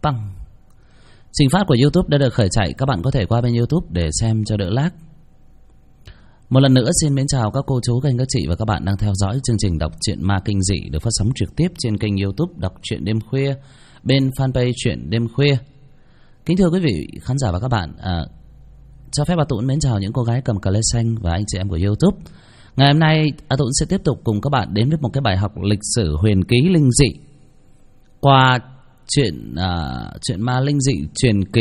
Tăng. Trình phát của YouTube đã được khởi chạy, các bạn có thể qua bên YouTube để xem cho đỡ lag. Một lần nữa xin mến chào các cô chú, các anh, các chị và các bạn đang theo dõi chương trình đọc truyện ma kinh dị được phát sóng trực tiếp trên kênh YouTube Đọc Truyện Đêm Khuya, bên fanpage Truyện Đêm Khuya. Kính thưa quý vị khán giả và các bạn, cho phép A Tũng mến chào những cô gái cầm cờ lê xanh và anh chị em của YouTube. Ngày hôm nay A Tũng sẽ tiếp tục cùng các bạn đến với một cái bài học lịch sử huyền ký linh dị qua chuyện ma linh dị truyền kỳ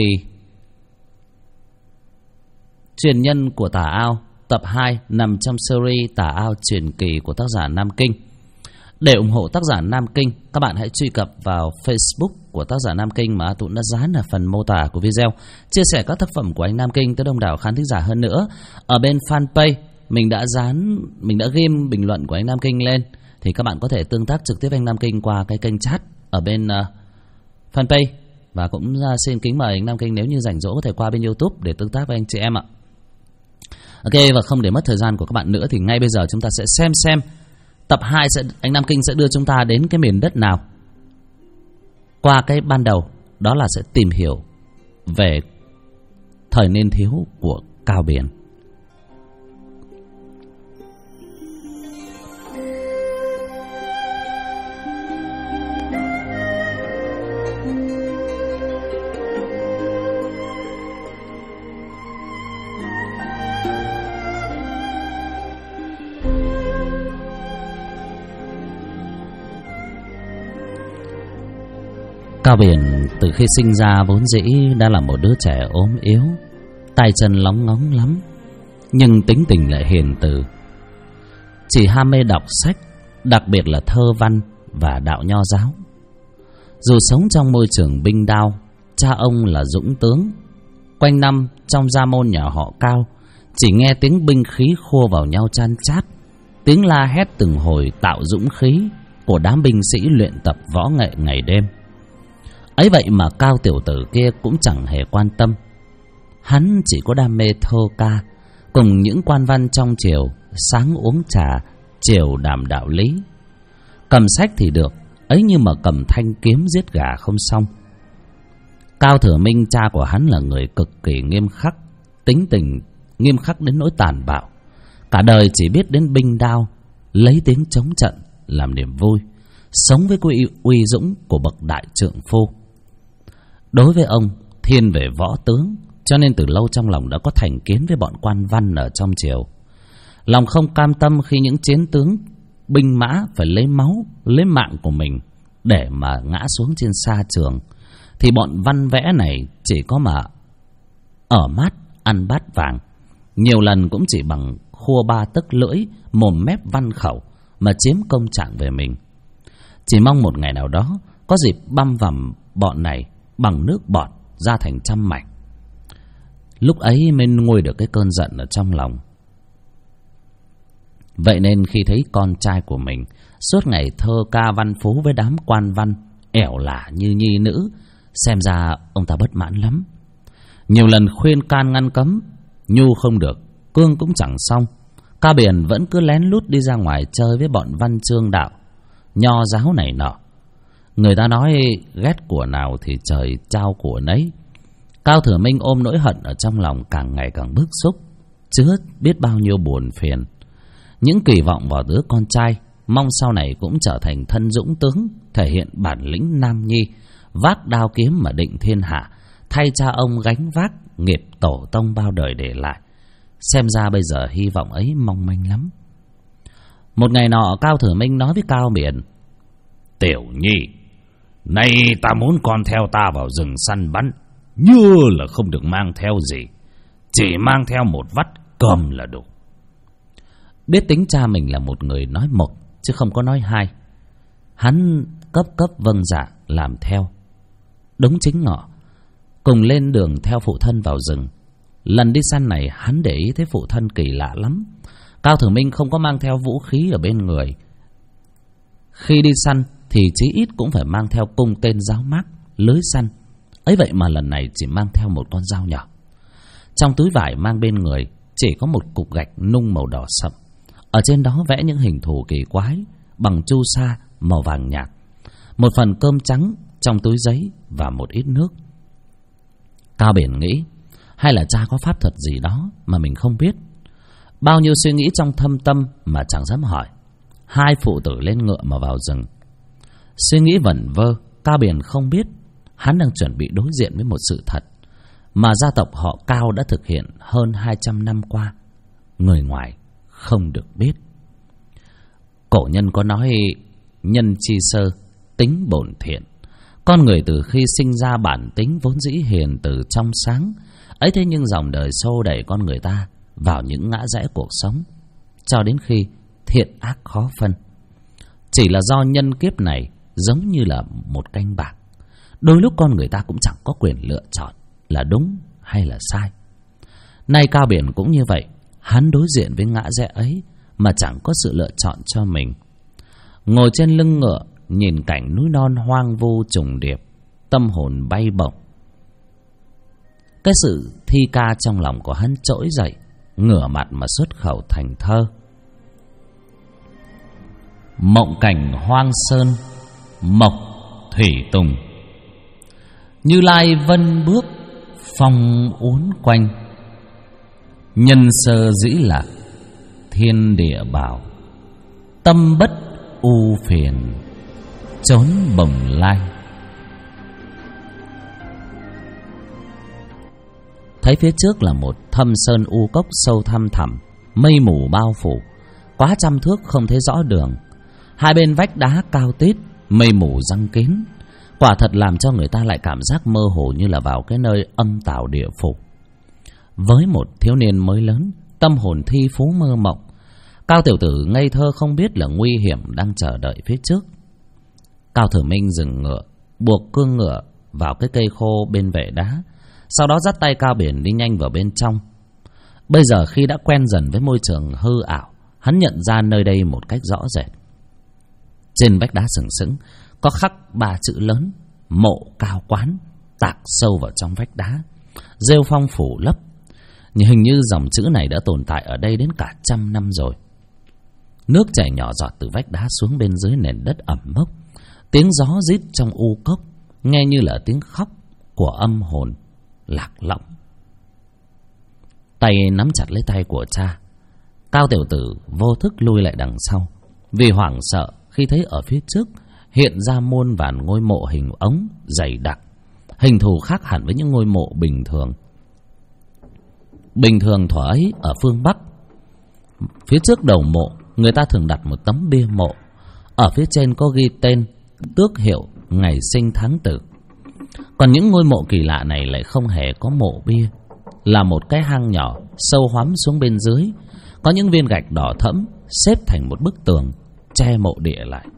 truyền nhân của Tà Ao tập 2 nằm trong series Tà Ao truyền kỳ của tác giả Nam Kinh. Để ủng hộ tác giả Nam Kinh, các bạn hãy truy cập vào Facebook của tác giả Nam Kinh mà A Tũng đã dán ở phần mô tả của video, chia sẻ các tác phẩm của anh Nam Kinh tới đông đảo khán thính giả hơn nữa. Ở bên fanpage mình đã ghim bình luận của anh Nam Kinh lên, thì các bạn có thể tương tác trực tiếp với anh Nam Kinh qua cái kênh chat ở bên fanpage. Và cũng xin kính mời anh Nam Kinh nếu như rảnh rỗi có thể qua bên YouTube để tương tác với anh chị em ạ. Ok, và không để mất thời gian của các bạn nữa thì ngay bây giờ chúng ta sẽ xem tập 2 anh Nam Kinh sẽ đưa chúng ta đến cái miền đất nào. Qua cái ban đầu đó là sẽ tìm hiểu về thời niên thiếu của Cao Biển. Cao Biển từ khi sinh ra vốn dĩ đã là một đứa trẻ ốm yếu, tay chân lóng ngóng lắm, nhưng tính tình lại hiền từ. Chỉ ham mê đọc sách, đặc biệt là thơ văn và đạo nho giáo. Dù sống trong môi trường binh đao, cha ông là dũng tướng, quanh năm trong gia môn nhà họ Cao chỉ nghe tiếng binh khí khua vào nhau chan chát, tiếng la hét từng hồi tạo dũng khí của đám binh sĩ luyện tập võ nghệ ngày đêm. Ấy vậy mà Cao tiểu tử kia cũng chẳng hề quan tâm. Hắn chỉ có đam mê thơ ca, cùng những quan văn trong triều, sáng uống trà, chiều đàm đạo lý. Cầm sách thì được, ấy nhưng mà cầm thanh kiếm giết gà không xong. Cao Thừa Minh cha của hắn là người cực kỳ nghiêm khắc, tính tình nghiêm khắc đến nỗi tàn bạo. Cả đời chỉ biết đến binh đao, lấy tiếng chống trận làm niềm vui, sống với uy dũng của bậc đại trượng phu. Đối với ông, thiên về võ tướng, cho nên từ lâu trong lòng đã có thành kiến với bọn quan văn ở trong triều. Lòng không cam tâm khi những chiến tướng binh mã phải lấy máu, lấy mạng của mình để mà ngã xuống trên sa trường, thì bọn văn vẽ này chỉ có mà ở mát ăn bát vàng, nhiều lần cũng chỉ bằng khua ba tấc lưỡi, mồm mép văn khẩu mà chiếm công trạng về mình. Chỉ mong một ngày nào đó có dịp băm vằm bọn này bằng nước bọt ra thành trăm mảnh, lúc ấy mới nguôi được cái cơn giận ở trong lòng. Vậy nên khi thấy con trai của mình suốt ngày thơ ca văn phú với đám quan văn ẻo lả như nhi nữ, xem ra ông ta bất mãn lắm. Nhiều lần khuyên can ngăn cấm, nhu không được, cương cũng chẳng xong. Cao Biển vẫn cứ lén lút đi ra ngoài chơi với bọn văn chương đạo, nho giáo này nọ. Người ta nói ghét của nào thì trời trao của nấy. Cao Thừa Minh ôm nỗi hận ở trong lòng càng ngày càng bức xúc, chứa biết bao nhiêu buồn phiền. Những kỳ vọng vào đứa con trai, mong sau này cũng trở thành thân dũng tướng, thể hiện bản lĩnh nam nhi, vác đao kiếm mà định thiên hạ, thay cha ông gánh vác nghiệp tổ tông bao đời để lại. Xem ra bây giờ hy vọng ấy mong manh lắm. Một ngày nọ, Cao Thừa Minh nói với Cao Biển: "Tiểu Nhi, nay ta muốn con theo ta vào rừng săn bắn, như là không được mang theo gì, chỉ mang theo một vắt cơm là đủ." Biết tính cha mình là một người nói một chứ không có nói hai, hắn cấp vâng dạ làm theo. Đúng chính ngọ, cùng lên đường theo phụ thân vào rừng. Lần đi săn này hắn để ý thấy phụ thân kỳ lạ lắm. Cao Thừa Minh không có mang theo vũ khí ở bên người. Khi đi săn thì chí ít cũng phải mang theo cung tên, giáo mác, lưới săn. Ấy vậy mà lần này chỉ mang theo một con dao nhỏ. Trong túi vải mang bên người chỉ có một cục gạch nung màu đỏ sậm, ở trên đó vẽ những hình thù kỳ quái bằng chu sa màu vàng nhạt. Một phần cơm trắng trong túi giấy và một ít nước. Cao Biển nghĩ hay là cha có pháp thuật gì đó mà mình không biết. Bao nhiêu suy nghĩ trong thâm tâm mà chẳng dám hỏi. Hai phụ tử lên ngựa mà vào rừng. Suy nghĩ vẩn vơ, Cao Biển không biết hắn đang chuẩn bị đối diện với một sự thật mà gia tộc họ Cao đã thực hiện hơn 200 năm qua. Người ngoài không được biết. Cổ nhân có nói nhân chi sơ, tính bổn thiện. Con người từ khi sinh ra bản tính vốn dĩ hiền từ trong sáng. Ấy thế nhưng dòng đời xô đẩy con người ta vào những ngã rẽ cuộc sống, cho đến khi thiện ác khó phân. Chỉ là do nhân kiếp này giống như là một canh bạc. Đôi lúc con người ta cũng chẳng có quyền lựa chọn là đúng hay là sai. Nay Cao Biển cũng như vậy. Hắn đối diện với ngã rẽ ấy mà chẳng có sự lựa chọn cho mình. Ngồi trên lưng ngựa, nhìn cảnh núi non hoang vu trùng điệp, tâm hồn bay bổng. Cái sự thi ca trong lòng của hắn trỗi dậy, ngửa mặt mà xuất khẩu thành thơ. Mộng cảnh hoang sơn, mộc thủy tùng. Như Lai vân bước, phong uốn quanh. Nhân sơ dĩ lạc, thiên địa bảo. Tâm bất u phiền, trốn bồng lai. Thấy phía trước là một thâm sơn u cốc sâu thăm thẳm, mây mù bao phủ, quá trăm thước không thấy rõ đường. Hai bên vách đá cao tít, mây mù giăng kín. Quả thật làm cho người ta lại cảm giác mơ hồ như là vào cái nơi âm tào địa phủ. Với một thiếu niên mới lớn, tâm hồn thi phú mơ mộng, Cao tiểu tử ngây thơ không biết là nguy hiểm đang chờ đợi phía trước. Cao Thừa Minh dừng ngựa, buộc cương ngựa vào cái cây khô bên vệ đá, sau đó dắt tay Cao Biển đi nhanh vào bên trong. Bây giờ khi đã quen dần với môi trường hư ảo, hắn nhận ra nơi đây một cách rõ rệt. Trên vách đá sừng sững có khắc 3 chữ lớn: Mộ Cao Quán, tạc sâu vào trong vách đá, rêu phong phủ lấp. Hình như dòng chữ này đã tồn tại ở đây đến cả 100 năm rồi. Nước chảy nhỏ giọt từ vách đá xuống bên dưới nền đất ẩm mốc. Tiếng gió rít trong u cốc nghe như là tiếng khóc của âm hồn lạc lõng. Tay nắm chặt lấy tay của cha, Cao tiểu tử vô thức lui lại đằng sau, vì hoảng sợ khi thấy ở phía trước hiện ra muôn vàn ngôi mộ hình ống dày đặc, hình thù khác hẳn với những ngôi mộ bình thường. Bình thường thuở ấy ở phương Bắc, phía trước đầu mộ người ta thường đặt một tấm bia mộ, ở phía trên có ghi tên, tước hiệu, ngày sinh tháng tử. Còn những ngôi mộ kỳ lạ này lại không hề có mộ bia, là một cái hang nhỏ sâu hoắm xuống bên dưới, có những viên gạch đỏ thẫm xếp thành một bức tường che mộ địa lại.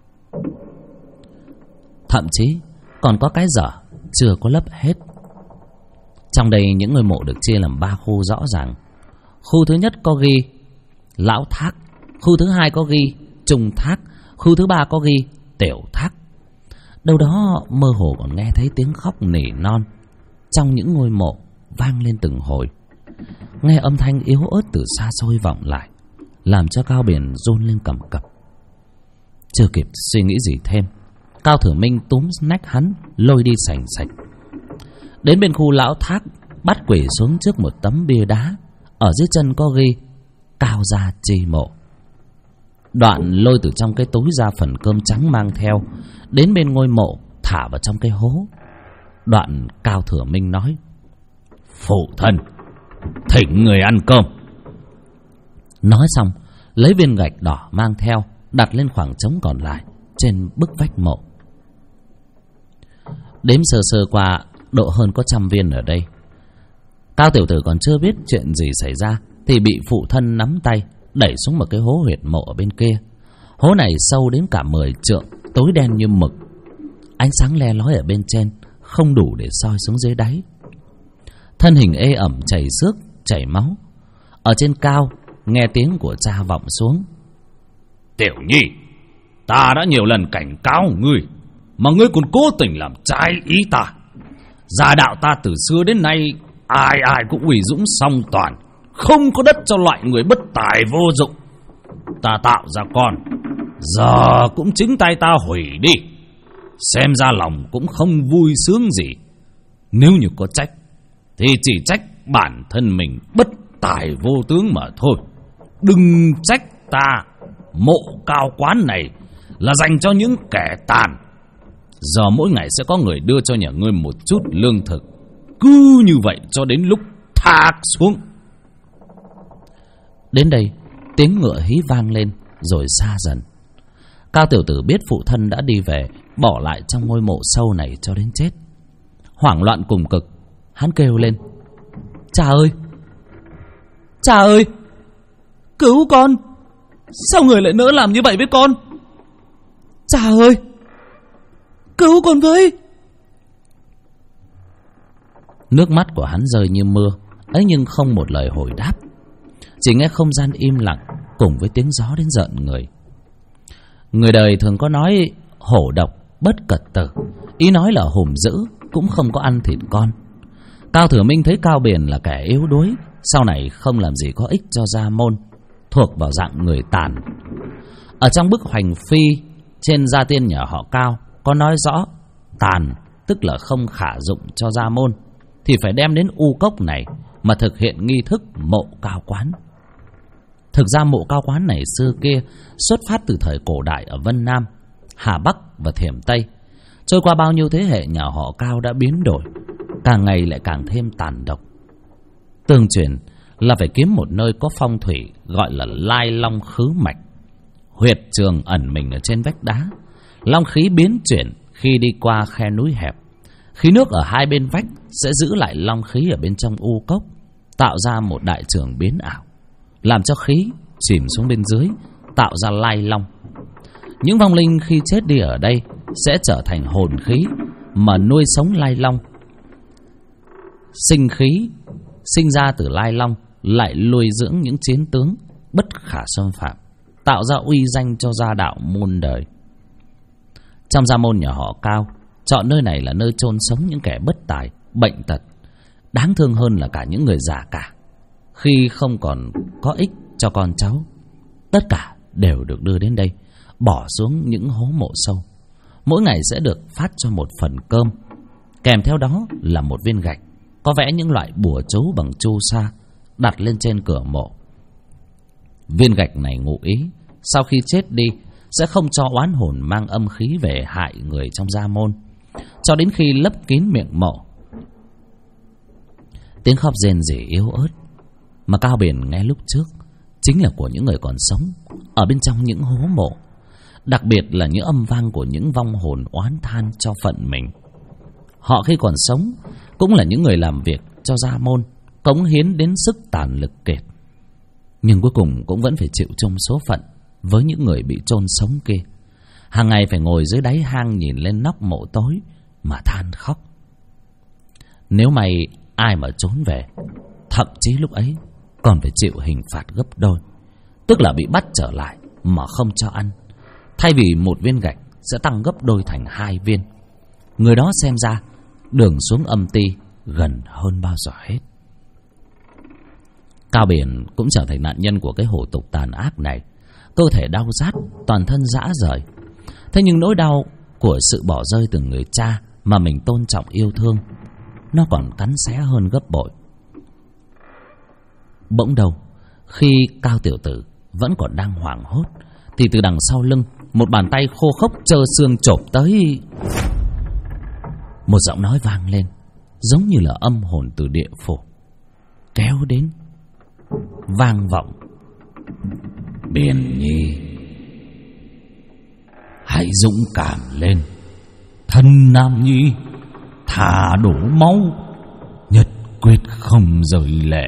Thậm chí còn có cái dở chưa có lấp hết. Trong đây những ngôi mộ được chia làm 3 khu rõ ràng. Khu thứ nhất có ghi Lão Thác, khu thứ hai có ghi Trung Thác, khu thứ ba có ghi Tiểu Thác. Đâu đó mơ hồ còn nghe thấy tiếng khóc nỉ non trong những ngôi mộ vang lên từng hồi. Nghe âm thanh yếu ớt từ xa xôi vọng lại, làm cho Cao Biển run lên cầm cập. Chưa kịp suy nghĩ gì thêm, Cao Thừa Minh túm nách hắn lôi đi sành sạch. Đến bên khu Lão Thác, bắt quỷ xuống trước một tấm bia đá, ở dưới chân có ghi Cao gia chi mộ. Đoạn lôi từ trong cái túi ra phần cơm trắng mang theo, đến bên ngôi mộ thả vào trong cái hố. Đoạn Cao Thừa Minh nói: Phụ thân, thỉnh người ăn cơm. Nói xong, lấy viên gạch đỏ mang theo đặt lên khoảng trống còn lại trên bức vách mộ. Đếm sơ sơ qua độ hơn có 100 viên ở đây. Cao tiểu tử còn chưa biết chuyện gì xảy ra thì bị phụ thân nắm tay đẩy xuống một cái hố huyệt mộ ở bên kia. Hố này sâu đến cả 10 trượng, tối đen như mực. Ánh sáng le lói ở bên trên không đủ để soi xuống dưới đáy. Thân hình ê ẩm chảy xước, chảy máu. Ở trên cao nghe tiếng của cha vọng xuống: Tiểu Nhi, ta đã nhiều lần cảnh cáo ngươi, mà ngươi còn cố tình làm trái ý ta. Gia đạo ta từ xưa đến nay ai ai cũng uy dũng song toàn, không có đất cho loại người bất tài vô dụng. Ta tạo ra con, giờ cũng chính tay ta hủy đi. xem ra lòng cũng không vui sướng gì. Nếu như có trách thì chỉ trách bản thân mình bất tài vô tướng mà thôi. Đừng trách ta. Mộ cao quán này là dành cho những kẻ tàn. Giờ mỗi ngày sẽ có người đưa cho nhà ngươi một chút lương thực. Cứ như vậy cho đến lúc thác xuống. Đến đây tiếng ngựa hí vang lên rồi xa dần. Cao tiểu tử biết phụ thân đã đi về, bỏ lại trong ngôi mộ sâu này cho đến chết. Hoảng loạn cùng cực, hắn kêu lên: Cha ơi! Cha ơi! Cứu con! Sao người lại nỡ làm như vậy với con? Cha ơi! Cứu con với! Nước mắt của hắn rơi như mưa, ấy nhưng không một lời hồi đáp. Chỉ nghe không gian im lặng cùng với tiếng gió đến rợn người. Người đời thường có nói hổ độc bất cật tử, ý nói là hùm dữ cũng không có ăn thịt con. Cao Thừa Minh thấy Cao Biển là kẻ yếu đuối, sau này không làm gì có ích cho gia môn, thuộc vào dạng người tàn. Ở trong bức hoành phi trên gia tiên nhà họ Cao có nói rõ tàn tức là không khả dụng cho gia môn, thì phải đem đến U Cốc này mà thực hiện nghi thức mộ cao quán. Thực ra mộ cao quán này xưa kia xuất phát từ thời cổ đại ở Vân Nam, Hà Bắc và Thiểm Tây. Trôi qua bao nhiêu thế hệ, nhà họ Cao đã biến đổi, càng ngày lại càng thêm tàn độc. Tương truyền là phải kiếm một nơi có phong thủy gọi là Lai Long Khứ Mạch. Huyệt trường ẩn mình ở trên vách đá, long khí biến chuyển khi đi qua khe núi hẹp. Khí nước ở hai bên vách sẽ giữ lại long khí ở bên trong U Cốc, tạo ra một đại trường biến ảo, làm cho khí chìm xuống bên dưới, tạo ra Lai Long. Những vong linh khi chết đi ở đây sẽ trở thành hồn khí mà nuôi sống Lai Long. Sinh khí sinh ra từ Lai Long lại nuôi dưỡng những chiến tướng bất khả xâm phạm, tạo ra uy danh cho gia đạo muôn đời. Trong gia môn nhà họ Cao, chọn nơi này là nơi chôn sống những kẻ bất tài, bệnh tật. Đáng thương hơn là cả những người già cả, khi không còn có ích cho con cháu, tất cả đều được đưa đến đây, bỏ xuống những hố mộ sâu. Mỗi ngày sẽ được phát cho một phần cơm, kèm theo đó là một viên gạch có vẽ những loại bùa chú bằng chu sa, đặt lên trên cửa mộ. Viên gạch này ngụ ý sau khi chết đi sẽ không cho oán hồn mang âm khí về hại người trong gia môn, cho đến khi lấp kín miệng mộ. Tiếng khóc rên rỉ yếu ớt mà Cao Biển nghe lúc trước chính là của những người còn sống ở bên trong những hố mộ, đặc biệt là những âm vang của những vong hồn oán than cho phận mình. Họ khi còn sống cũng là những người làm việc cho gia môn, cống hiến đến sức tàn lực kiệt, nhưng cuối cùng cũng vẫn phải chịu chung số phận với những người bị chôn sống kia. Hàng ngày phải ngồi dưới đáy hang nhìn lên nóc mộ tối mà than khóc. Nếu may ai mà trốn về, thậm chí lúc ấy còn phải chịu hình phạt gấp đôi, tức là bị bắt trở lại mà không cho ăn. Thay vì một viên gạch sẽ tăng gấp đôi thành 2 viên. Người đó xem ra đường xuống âm ti gần hơn bao giờ hết. Cao Biển cũng trở thành nạn nhân của cái hổ tục tàn ác này. Cơ thể đau rát, toàn thân rã rời. Thế nhưng nỗi đau của sự bỏ rơi từ người cha mà mình tôn trọng yêu thương, nó còn cắn xé hơn gấp bội. Bỗng đầu, khi Cao tiểu tử vẫn còn đang hoảng hốt, thì từ đằng sau lưng một bàn tay khô khốc trơ xương chộp tới. Một giọng nói vang lên, giống như là âm hồn từ địa phủ kéo đến, vang vọng: Biển Nhi, hãy dũng cảm lên. Thân nam nhi thà đổ máu, nhất quyết không rời lệ.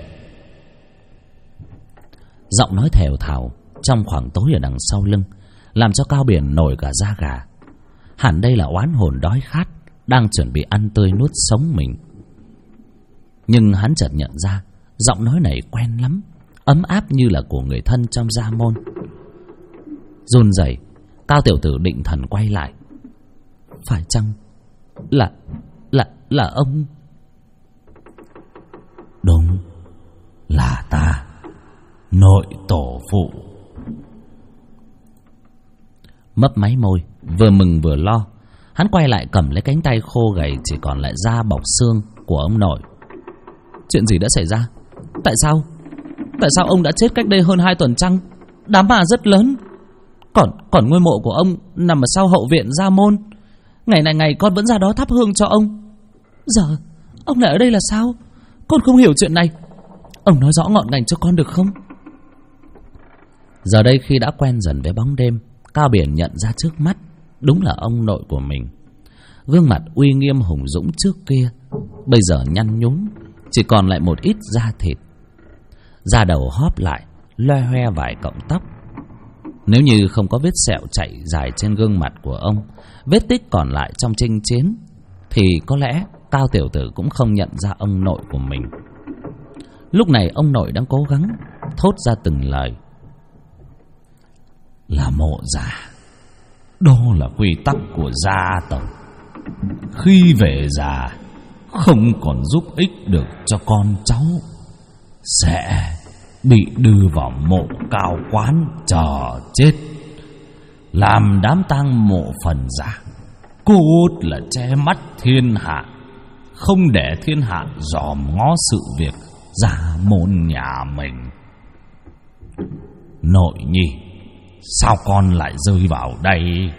Giọng nói thều thào trong khoảng tối ở đằng sau lưng làm cho Cao Biển nổi cả da gà. Hẳn đây là oán hồn đói khát đang chuẩn bị ăn tươi nuốt sống mình. Nhưng hắn chợt nhận ra giọng nói này quen lắm, ấm áp như là của người thân trong gia môn. Run rẩy, Cao tiểu tử định thần quay lại. Phải chăng là ông? Đúng, là ta, nội tổ phụ. Mấp máy môi, vừa mừng vừa lo, Hắn quay lại cầm lấy cánh tay khô gầy chỉ còn lại da bọc xương của ông nội. Chuyện gì đã xảy ra? Tại sao ông đã chết cách đây hơn 2 tuần trăng? Đám ma rất lớn. Còn ngôi mộ của ông nằm ở sau hậu viện Gia Môn. Ngày này ngày con vẫn ra đó thắp hương cho ông. Giờ ông lại ở đây là sao? Con không hiểu chuyện này. Ông nói rõ ngọn ngành cho con được không? Giờ đây khi đã quen dần với bóng đêm, Cao Biển nhận ra trước mắt đúng là ông nội của mình. Gương mặt uy nghiêm hùng dũng trước kia bây giờ nhăn nhúm, chỉ còn lại một ít da thịt. Da đầu hóp lại, loe hoe vài cọng tóc. Nếu như không có vết sẹo chạy dài trên gương mặt của ông, vết tích còn lại trong chinh chiến, thì có lẽ Cao tiểu tử cũng không nhận ra ông nội của mình. Lúc này ông nội đang cố gắng thốt ra từng lời. Là mộ già, đó là quy tắc của gia tộc. Khi về già không còn giúp ích được cho con cháu, sẽ bị đưa vào mộ cao quán chờ chết, làm đám tang mộ phần giả. Cốt là che mắt thiên hạ, không để thiên hạ dòm ngó sự việc gia môn nhà mình. Nội nhi, sao con lại rơi vào đây?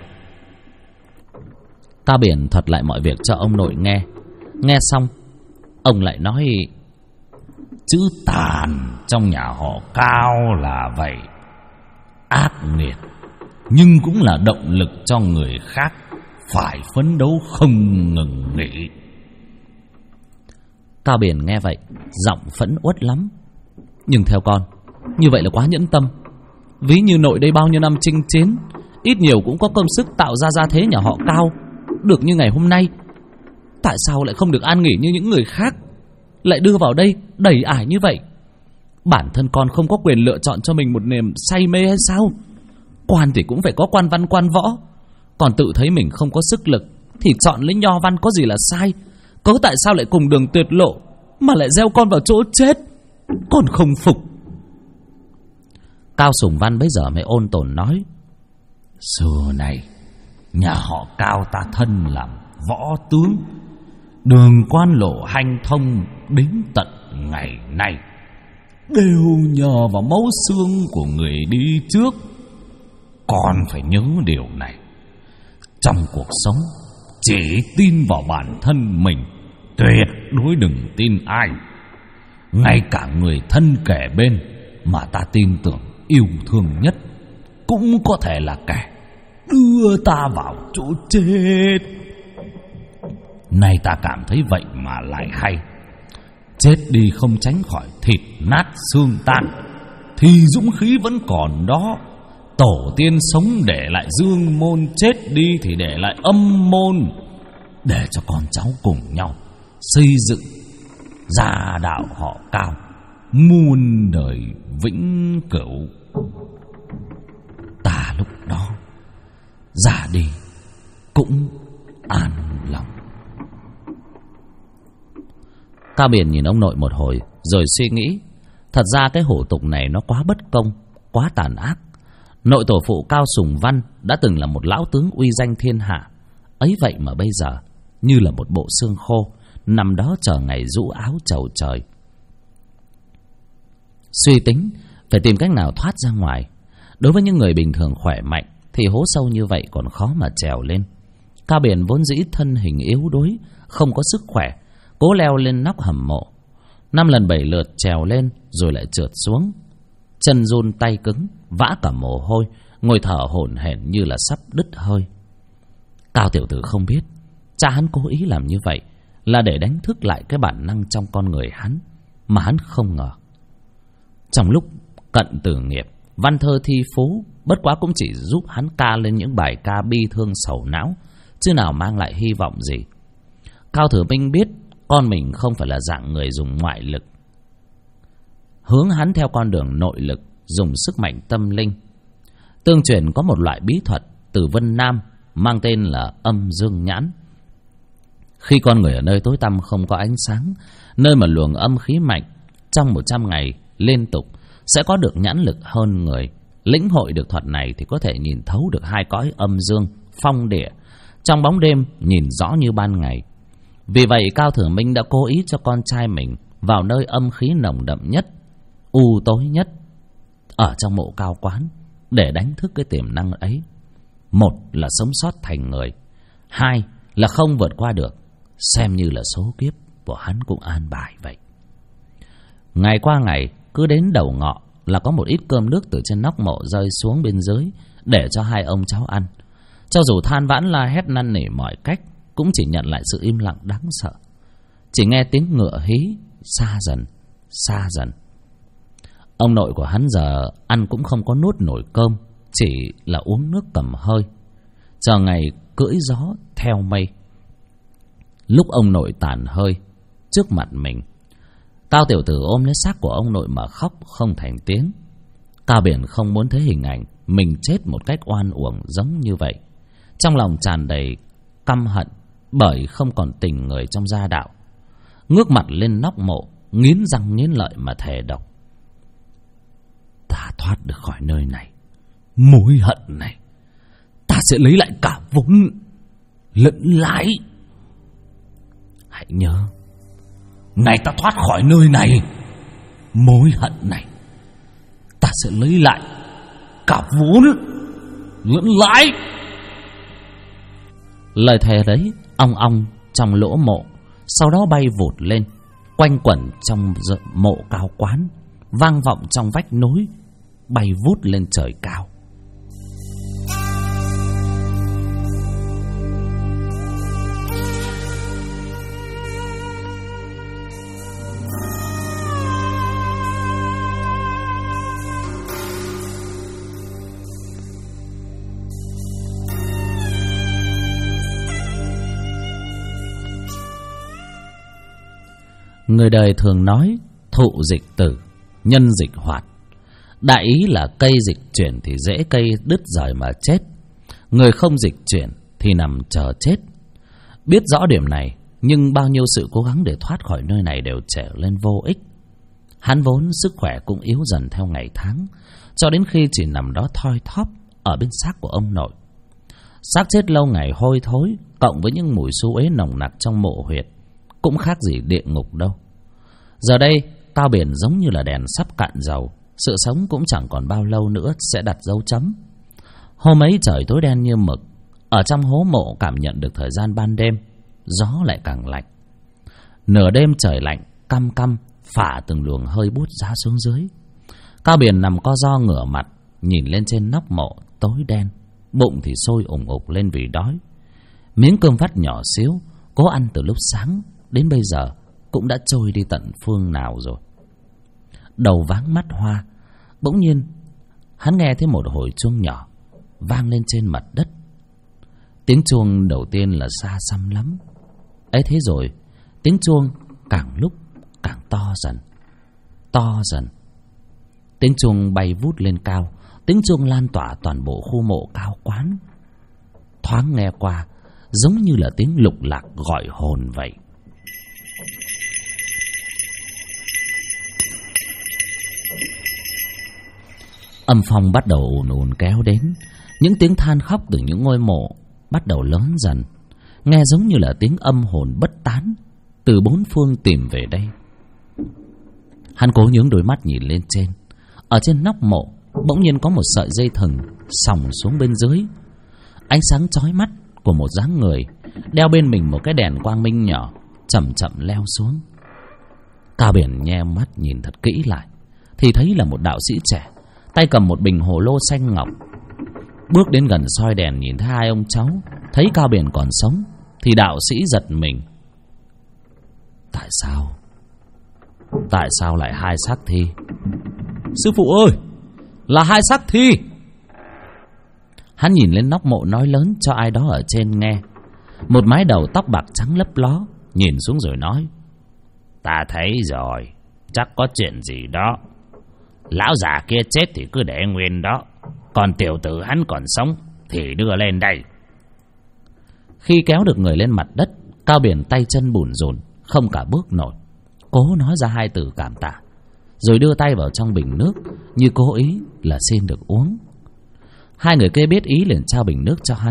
Cao Biển thuật lại mọi việc cho ông nội nghe. Nghe xong, ông lại nói: chữ tàn trong nhà họ Cao là vậy, ác nghiệt, nhưng cũng là động lực cho người khác phải phấn đấu không ngừng nghỉ. Cao Biển nghe vậy, giọng phẫn uất lắm. Nhưng theo con, như vậy là quá nhẫn tâm. Ví như nội đây bao nhiêu năm chinh chiến, ít nhiều cũng có công sức tạo ra gia thế nhà họ Cao được như ngày hôm nay. Tại sao lại không được an nghỉ như những người khác, lại đưa vào đây đầy ải như vậy? Bản thân con không có quyền lựa chọn cho mình một niềm say mê hay sao? Quan thì cũng phải có quan văn quan võ, còn tự thấy mình không có sức lực thì chọn lấy nho văn có gì là sai? Cớ tại sao lại cùng đường tuyệt lộ mà lại gieo con vào chỗ chết? Con không phục. Cao Sùng Văn bấy giờ mới ôn tồn nói: xưa này nhà họ Cao ta thân làm võ tướng, đường quan lộ hanh thông đến tận ngày nay đều nhờ vào máu xương của người đi trước. Con phải nhớ điều này. Trong cuộc sống chỉ tin vào bản thân mình, tuyệt đối đừng tin ai. Ngay cả người thân kề bên mà ta tin tưởng yêu thương nhất cũng có thể là kẻ đưa ta vào chỗ chết. Nay ta cảm thấy vậy mà lại hay. Chết đi không tránh khỏi thịt nát xương tan, thì dũng khí vẫn còn đó. Tổ tiên sống để lại dương môn, chết đi thì để lại âm môn, để cho con cháu cùng nhau xây dựng gia đạo họ Cao muôn đời vĩnh cửu. Ta lúc đó ra đi cũng an lòng. Cao Biển nhìn ông nội một hồi rồi suy nghĩ, thật ra cái hủ tục này nó quá bất công, quá tàn ác. Nội tổ phụ Cao Sùng Văn đã từng là một lão tướng uy danh thiên hạ, ấy vậy mà bây giờ như là một bộ xương khô nằm đó chờ ngày rũ áo chầu trời. Suy tính phải tìm cách nào thoát ra ngoài. Đối với những người bình thường khỏe mạnh thì hố sâu như vậy còn khó mà trèo lên. Cao Biển vốn dĩ thân hình yếu đuối, không có sức khỏe, cố leo lên nóc hầm mộ. 5 lần 7 lượt trèo lên rồi lại trượt xuống, chân run tay cứng, vã cả mồ hôi, ngồi thở hổn hển như là sắp đứt hơi. Cao tiểu tử không biết cha hắn cố ý làm như vậy là để đánh thức lại cái bản năng trong con người hắn, mà hắn không ngờ. Trong lúc cận tử nghiệp, văn thơ thi phú bất quá cũng chỉ giúp hắn ca lên những bài ca bi thương sầu não, chứ nào mang lại hy vọng gì. Cao Thừa Minh biết con mình không phải là dạng người dùng ngoại lực, hướng hắn theo con đường nội lực, dùng sức mạnh tâm linh. Tương truyền có một loại bí thuật từ Vân Nam mang tên là âm dương nhãn. Khi con người ở nơi tối tăm không có ánh sáng, nơi mà luồng âm khí mạnh, trong 100 ngày liên tục sẽ có được nhãn lực hơn người. Lĩnh hội được thuật này thì có thể nhìn thấu được hai cõi âm dương, phong địa, trong bóng đêm nhìn rõ như ban ngày. Vì vậy Cao Thừa Minh đã cố ý cho con trai mình vào nơi âm khí nồng đậm nhất, u tối nhất ở trong mộ Cao Quán để đánh thức cái tiềm năng ấy. Một là sống sót thành người, hai là không vượt qua được, xem như là số kiếp của hắn cũng an bài vậy. Ngày qua ngày, cứ đến đầu ngọ là có một ít cơm nước từ trên nóc mộ rơi xuống bên dưới để cho hai ông cháu ăn. Cho dù than vãn la hét năn nỉ mọi cách, cũng chỉ nhận lại sự im lặng đáng sợ. Chỉ nghe tiếng ngựa hí xa dần, xa dần. Ông nội của hắn giờ ăn cũng không có nuốt nổi cơm, chỉ là uống nước cầm hơi, chờ ngày cưỡi gió theo mây. Lúc ông nội tàn hơi, trước mặt mình, Cao tiểu tử ôm lấy xác của ông nội mà khóc không thành tiếng. Cao Biển không muốn thấy hình ảnh mình chết một cách oan uổng giống như vậy. Trong lòng tràn đầy căm hận bởi không còn tình người trong gia đạo. Ngước mặt lên nóc mộ, nghiến răng nghiến lợi mà thề độc: ta thoát được khỏi nơi này, mối hận này ta sẽ lấy lại cả vốn lẫn lãi. Hãy nhớ, ngày ta thoát khỏi nơi này, mối hận này ta sẽ lấy lại cả vốn lẫn lãi. Lời thề đấy ong ong trong lỗ mộ, sau đó bay vụt lên, quanh quẩn trong mộ Cao Quán, vang vọng trong vách núi, bay vút lên trời cao. Người đời thường nói thụ dịch tử, nhân dịch hoạt. Đại ý là cây dịch chuyển thì dễ cây đứt rời mà chết, người không dịch chuyển thì nằm chờ chết. Biết rõ điểm này, nhưng bao nhiêu sự cố gắng để thoát khỏi nơi này đều trở lên vô ích. Hắn vốn sức khỏe cũng yếu dần theo ngày tháng, cho đến khi chỉ nằm đó thoi thóp ở bên xác của ông nội. Xác chết lâu ngày hôi thối, cộng với những mùi xú uế nồng nặc trong mộ huyệt, cũng khác gì địa ngục đâu. Giờ đây Cao Biển giống như là đèn sắp cạn dầu, sự sống cũng chẳng còn bao lâu nữa sẽ đặt dấu chấm. Hôm ấy trời tối đen như mực, ở trong hố mộ cảm nhận được thời gian ban đêm, gió lại càng lạnh. Nửa đêm trời lạnh căm căm phả từng luồng hơi buốt giá xuống dưới. Cao Biển nằm co ro ngửa mặt, nhìn lên trên nóc mộ tối đen, bụng thì sôi ủng ục lên vì đói. Miếng cơm vắt nhỏ xíu cố ăn từ lúc sáng đến bây giờ cũng đã trôi đi tận phương nào rồi. Đầu váng mắt hoa, bỗng nhiên hắn nghe thấy một hồi chuông nhỏ vang lên trên mặt đất. Tiếng chuông đầu tiên là xa xăm lắm, ấy thế rồi tiếng chuông càng lúc càng to dần, to dần. Tiếng chuông bay vút lên cao, tiếng chuông lan tỏa toàn bộ khu mộ Cao Quán. Thoáng nghe qua giống như là tiếng lục lạc gọi hồn vậy. Âm phong bắt đầu ùn ùn kéo đến, những tiếng than khóc từ những ngôi mộ bắt đầu lớn dần, nghe giống như là tiếng âm hồn bất tán từ bốn phương tìm về đây. Hắn cố nhướng đôi mắt nhìn lên trên. Ở trên nóc mộ bỗng nhiên có một sợi dây thừng xòng xuống bên dưới. Ánh sáng chói mắt của một dáng người đeo bên mình một cái đèn quang minh nhỏ chậm chậm leo xuống. Cao Biển nhe mắt nhìn thật kỹ lại thì thấy là một đạo sĩ trẻ, tay cầm một bình hồ lô xanh ngọc. Bước đến gần soi đèn nhìn thấy hai ông cháu, thấy Cao Biển còn sống thì đạo sĩ giật mình. Tại sao lại hai xác thi? Sư phụ ơi, là hai xác thi. Hắn nhìn lên nóc mộ nói lớn cho ai đó ở trên nghe. Một mái đầu tóc bạc trắng lấp ló nhìn xuống rồi nói: ta thấy rồi, chắc có chuyện gì đó. Lão già kia chết thì cứ để nguyên đó, còn tiểu tử hắn còn sống thì đưa lên đây. Khi kéo được người lên mặt đất, Cao Biển tay chân bủn rủn không cả bước nổi, cố nói ra hai từ cảm tạ, rồi đưa tay vào trong bình nước như cố ý là xin được uống. Hai người kia biết ý liền trao bình nước cho hắn,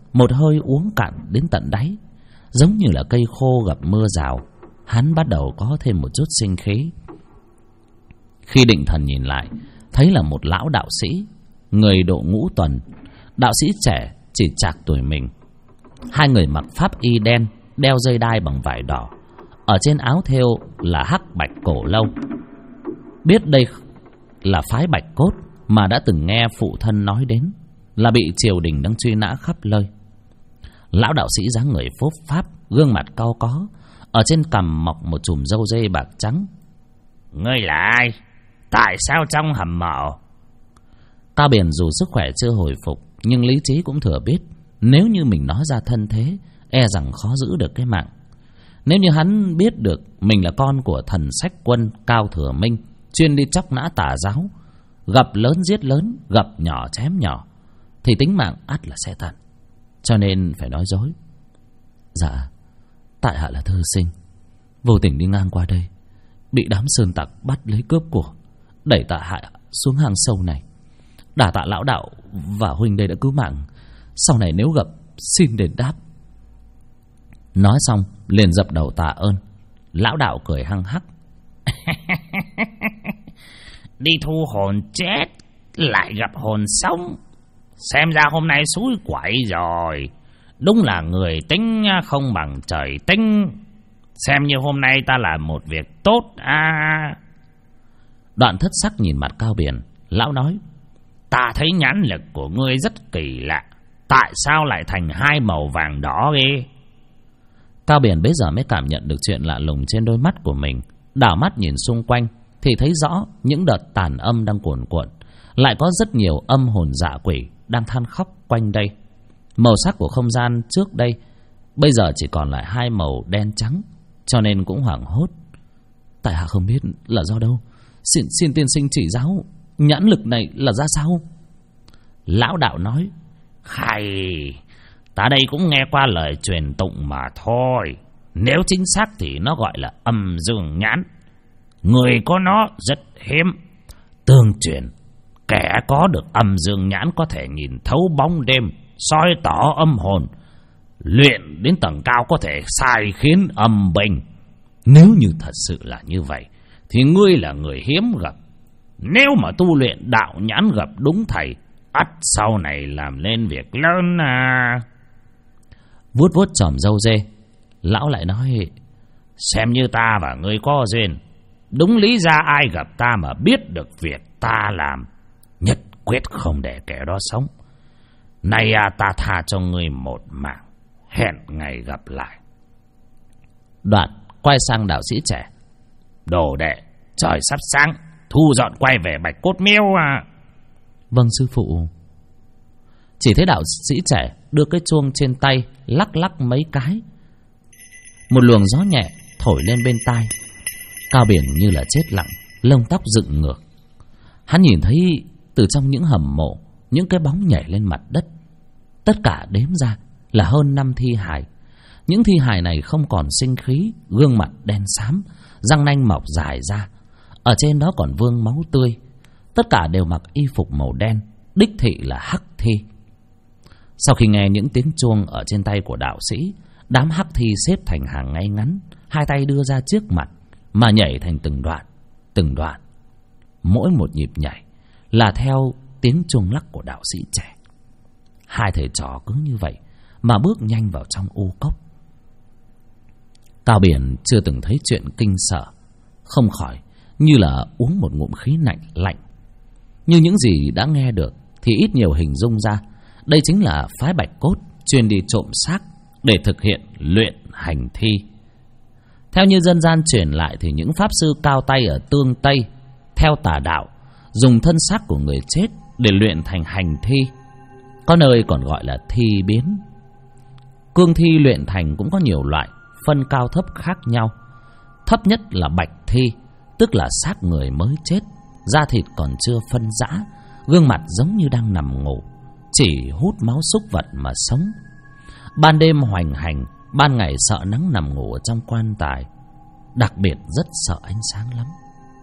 một hơi uống cạn đến tận đáy, giống như là cây khô gặp mưa rào. Hắn bắt đầu có thêm một chút sinh khí. Khi định thần nhìn lại, thấy là một lão đạo sĩ, người độ ngũ tuần. Đạo sĩ trẻ chỉ chạc tuổi mình. Hai người mặc pháp y đen, đeo dây đai bằng vải đỏ, ở trên áo thêu là hắc bạch cổ lâu. Biết đây là phái Bạch Cốt mà đã từng nghe phụ thân nói đến, là bị triều đình đang truy nã khắp nơi. Lão đạo sĩ dáng người phốp pháp, gương mặt cau có, ở trên cằm mọc một chùm râu dê bạc trắng. Ngươi là ai? Tại sao trong hầm mộ? Cao Biển dù sức khỏe chưa hồi phục, nhưng lý trí cũng thừa biết, nếu như mình nói ra thân thế, e rằng khó giữ được cái mạng. Nếu như hắn biết được mình là con của thần sách quân Cao Thừa Minh, chuyên đi chóc nã tà giáo, gặp lớn giết lớn, gặp nhỏ chém nhỏ, thì tính mạng ắt là sẽ tận. Cho nên phải nói dối. Dạ, tại hạ là thư sinh, vô tình đi ngang qua đây, bị đám sơn tặc bắt lấy cướp của, đẩy tại hạ xuống hang sâu này. Đả tạ lão đạo và huynh đây đã cứu mạng, sau này nếu gặp xin đền đáp. Nói xong liền dập đầu tạ ơn. Lão đạo cười hăng hắc. Đi thu hồn chết lại gặp hồn sống, xem ra hôm nay xúi quậy rồi. Đúng là người tính không bằng trời tính. Xem như hôm nay ta làm một việc tốt à. Đoạn thất sắc nhìn mặt Cao Biển. Lão nói: Ta thấy nhãn lực của ngươi rất kỳ lạ, tại sao lại thành hai màu vàng đỏ ghê? Cao Biển bây giờ mới cảm nhận được chuyện lạ lùng trên đôi mắt của mình. Đảo mắt nhìn xung quanh thì thấy rõ những đợt tàn âm đang cuồn cuộn, lại có rất nhiều âm hồn dạ quỷ đang than khóc quanh đây. Màu sắc của không gian trước đây bây giờ chỉ còn lại hai màu đen trắng, cho nên cũng hoảng hốt. Tại hạ không biết là do đâu, xin tiên sinh chỉ giáo, nhãn lực này là ra sao? Lão đạo nói: Khai, ta đây cũng nghe qua lời truyền tụng mà thôi. Nếu chính xác thì nó gọi là âm dương nhãn. Người có nó rất hiếm. Tương truyền kẻ có được âm dương nhãn có thể nhìn thấu bóng đêm, soi tỏ âm hồn, luyện đến tầng cao có thể sai khiến âm binh. Nếu như thật sự là như vậy thì ngươi là người hiếm gặp. Nếu mà tu luyện đạo nhãn gặp đúng thầy, ắt sau này làm lên việc lớn à. Vuốt vuốt chòm râu dê, lão lại nói: Xem như ta và ngươi có duyên. Đúng lý ra ai gặp ta mà biết được việc ta làm, nhất quyết không để kẻ đó sống. Nay ta tha cho ngươi một mạng, hẹn ngày gặp lại. Đoạn quay sang đạo sĩ trẻ: Đồ đệ, trời sắp sáng, thu dọn quay về Bạch Cốt Miếu à. Vâng sư phụ. Chỉ thấy đạo sĩ trẻ đưa cái chuông trên tay lắc lắc mấy cái, một luồng gió nhẹ thổi lên bên tai. Cao Biển như là chết lặng, lông tóc dựng ngược. Hắn nhìn thấy từ trong những hầm mộ, những cái bóng nhảy lên mặt đất. Tất cả đếm ra là hơn 5 thi hài. Những thi hài này không còn sinh khí, gương mặt đen xám, răng nanh mọc dài ra. Ở trên đó còn vương máu tươi. Tất cả đều mặc y phục màu đen, đích thị là hắc thi. Sau khi nghe những tiếng chuông ở trên tay của đạo sĩ, đám hắc thi xếp thành hàng ngay ngắn, hai tay đưa ra trước mặt mà nhảy thành từng đoạn. Mỗi một nhịp nhảy là theo tiếng chuông lắc của đạo sĩ trẻ. Hai thầy trò cứ như vậy mà bước nhanh vào trong u cốc. Cao Biển chưa từng thấy chuyện kinh sợ, không khỏi như là uống một ngụm khí lạnh. Như những gì đã nghe được thì ít nhiều hình dung ra đây chính là phái Bạch Cốt chuyên đi trộm xác để thực hiện luyện hành thi. Theo như dân gian truyền lại thì những pháp sư cao tay ở Tương Tây theo tà đạo dùng thân xác của người chết để luyện thành hành thi, có nơi còn gọi là thi biến. Cương thi luyện thành cũng có nhiều loại, phân cao thấp khác nhau. Thấp nhất là bạch thi, tức là xác người mới chết, da thịt còn chưa phân rã, gương mặt giống như đang nằm ngủ, chỉ hút máu súc vật mà sống. Ban đêm hoành hành, ban ngày sợ nắng nằm ngủ ở trong quan tài, đặc biệt rất sợ ánh sáng lắm.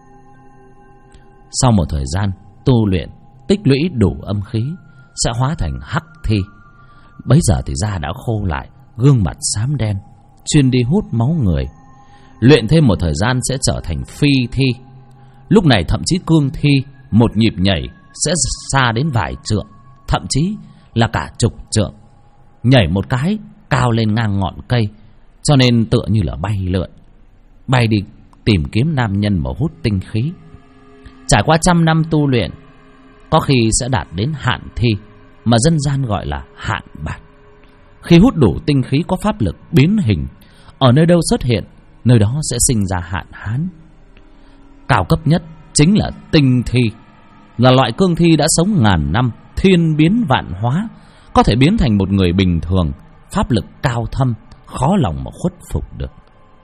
Sau một thời gian tu luyện, tích lũy đủ âm khí sẽ hóa thành hắc thi. Bấy giờ thì da đã khô lại, gương mặt xám đen, chuyên đi hút máu người. Luyện thêm một thời gian sẽ trở thành phi thi. Lúc này thậm chí cương thi, một nhịp nhảy sẽ xa đến vài trượng, thậm chí là cả chục trượng. Nhảy một cái cao lên ngang ngọn cây, cho nên tựa như là bay lượn, bay đi tìm kiếm nam nhân mà hút tinh khí. Trải qua 100 năm tu luyện, có khi sẽ đạt đến hạn thi, mà dân gian gọi là hạn bạt. Khi hút đủ tinh khí có pháp lực biến hình, ở nơi đâu xuất hiện, nơi đó sẽ sinh ra hạn hán. Cao cấp nhất chính là tinh thi, là loại cương thi đã sống ngàn năm, thiên biến vạn hóa, có thể biến thành một người bình thường, pháp lực cao thâm, khó lòng mà khuất phục được.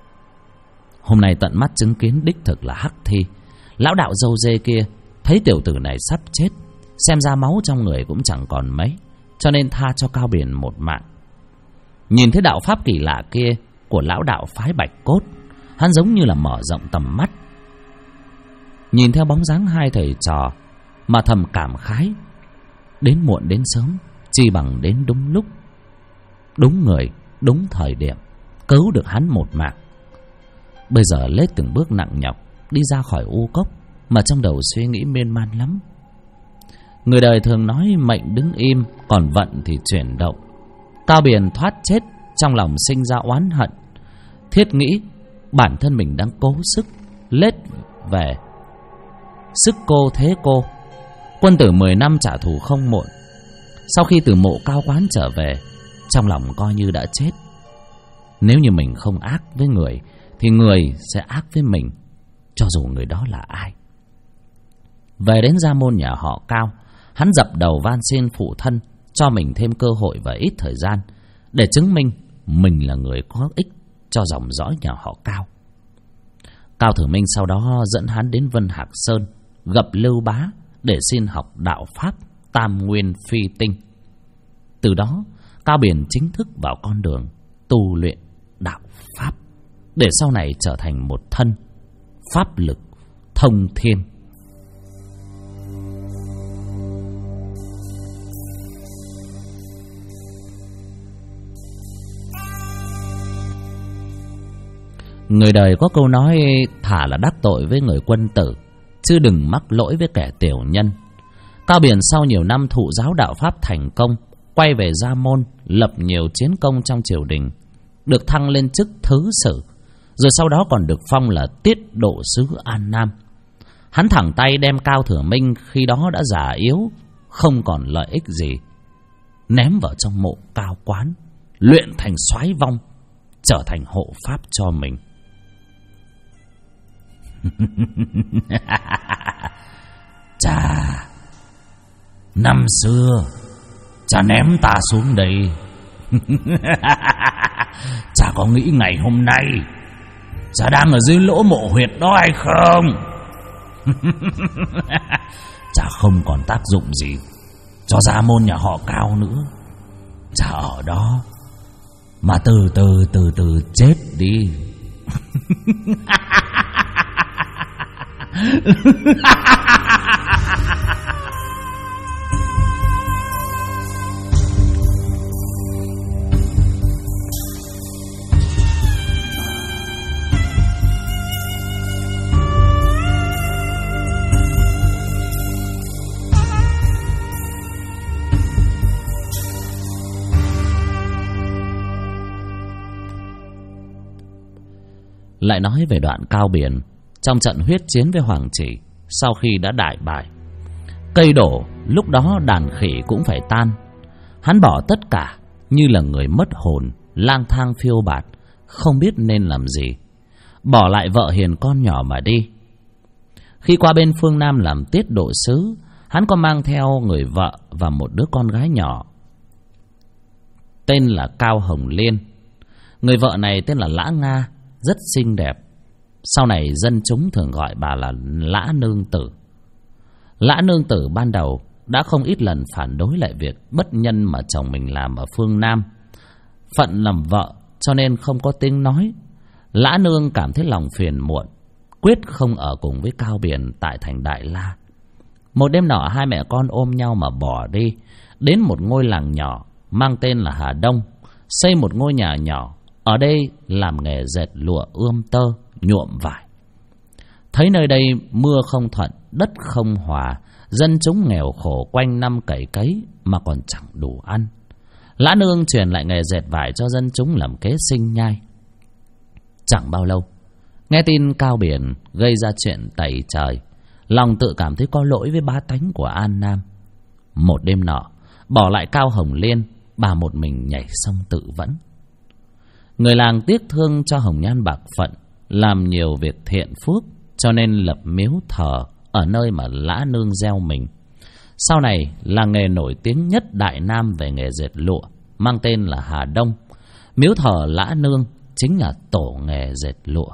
Hôm nay tận mắt chứng kiến đích thực là hắc thi. Lão đạo râu dê kia thấy tiểu tử này sắp chết, xem ra máu trong người cũng chẳng còn mấy, cho nên tha cho Cao Biển một mạng. Nhìn thấy đạo pháp kỳ lạ kia của lão đạo phái Bạch Cốt, hắn giống như là mở rộng tầm mắt. Nhìn theo bóng dáng hai thầy trò mà thầm cảm khái, đến muộn đến sớm, chi bằng đến đúng lúc, đúng người, đúng thời điểm, cứu được hắn một mạng. Bây giờ lết từng bước nặng nhọc đi ra khỏi u cốc, mà trong đầu suy nghĩ miên man lắm. Người đời thường nói mệnh đứng im, còn vận thì chuyển động. Cao Biển thoát chết, trong lòng sinh ra oán hận, thiết nghĩ bản thân mình đang cố sức lết về. Sức cô thế cô, quân tử 10 năm trả thù không muộn. Sau khi từ mộ cao quán trở về, trong lòng coi như đã chết. Nếu như mình không ác với người, thì người sẽ ác với mình, cho dù người đó là ai. Về đến gia môn nhà họ Cao, hắn dập đầu van xin phụ thân cho mình thêm cơ hội và ít thời gian để chứng minh mình là người có ích cho dòng dõi nhà họ Cao. Cao Thử Minh sau đó dẫn hắn đến Vân Hạc Sơn gặp Lưu Bá để xin học đạo pháp Tam Nguyên Phi Tinh. Từ đó Cao Biển chính thức vào con đường tu luyện đạo pháp, để sau này trở thành một thân pháp lực thông thiên. Người đời có câu nói thả là đắc tội với người quân tử, chứ đừng mắc lỗi với kẻ tiểu nhân. Cao Biển sau nhiều năm thụ giáo đạo pháp thành công, quay về gia môn, lập nhiều chiến công trong triều đình, được thăng lên chức thứ sử, rồi sau đó còn được phong là tiết độ sứ An Nam. Hắn thẳng tay đem Cao Thừa Minh khi đó đã già yếu, không còn lợi ích gì, ném vào trong mộ Cao Quán, luyện thành soái vong, trở thành hộ pháp cho mình. Chà, năm xưa chả ném ta xuống đây, chả có nghĩ ngày hôm nay chả đang ở dưới lỗ mộ huyệt đó hay không? Chả không còn tác dụng gì cho gia môn nhà họ Cao nữa. Chả ở đó mà từ từ chết đi. Lại nói về đoạn Cao Biển trong trận huyết chiến với Hoàng Chỉ, sau khi đã đại bại, cây đổ lúc đó đàn khỉ cũng phải tan. Hắn bỏ tất cả như là người mất hồn, lang thang phiêu bạt, không biết nên làm gì, bỏ lại vợ hiền con nhỏ mà đi. Khi qua bên phương Nam làm tiết độ sứ, hắn có mang theo người vợ và một đứa con gái nhỏ tên là Cao Hồng Liên. Người vợ này tên là Lã Nga, rất xinh đẹp. Sau này dân chúng thường gọi bà là Lã Nương Tử. Lã Nương Tử ban đầu đã không ít lần phản đối lại việc bất nhân mà chồng mình làm ở phương Nam. Phận làm vợ cho nên không có tiếng nói. Lã Nương cảm thấy lòng phiền muộn, quyết không ở cùng với Cao Biển tại thành Đại La. Một đêm nọ hai mẹ con ôm nhau mà bỏ đi, đến một ngôi làng nhỏ mang tên là Hà Đông, xây một ngôi nhà nhỏ, ở đây làm nghề dệt lụa ươm tơ, nhuộm vải. Thấy nơi đây mưa không thuận, đất không hòa, dân chúng nghèo khổ quanh năm cày cấy mà còn chẳng đủ ăn. Lã Nương truyền lại nghề dệt vải cho dân chúng làm kế sinh nhai. Chẳng bao lâu, nghe tin Cao Biển gây ra chuyện tày trời, lòng tự cảm thấy có lỗi với bá tánh của An Nam. Một đêm nọ, bỏ lại Cao Hồng Liên, bà một mình nhảy sông tự vẫn. Người làng tiếc thương cho Hồng Nhan bạc phận, làm nhiều việc thiện phước, cho nên lập miếu thờ ở nơi mà Lã Nương gieo mình. Sau này là nghề nổi tiếng nhất Đại Nam về nghề dệt lụa, mang tên là Hà Đông. Miếu thờ Lã Nương chính là tổ nghề dệt lụa.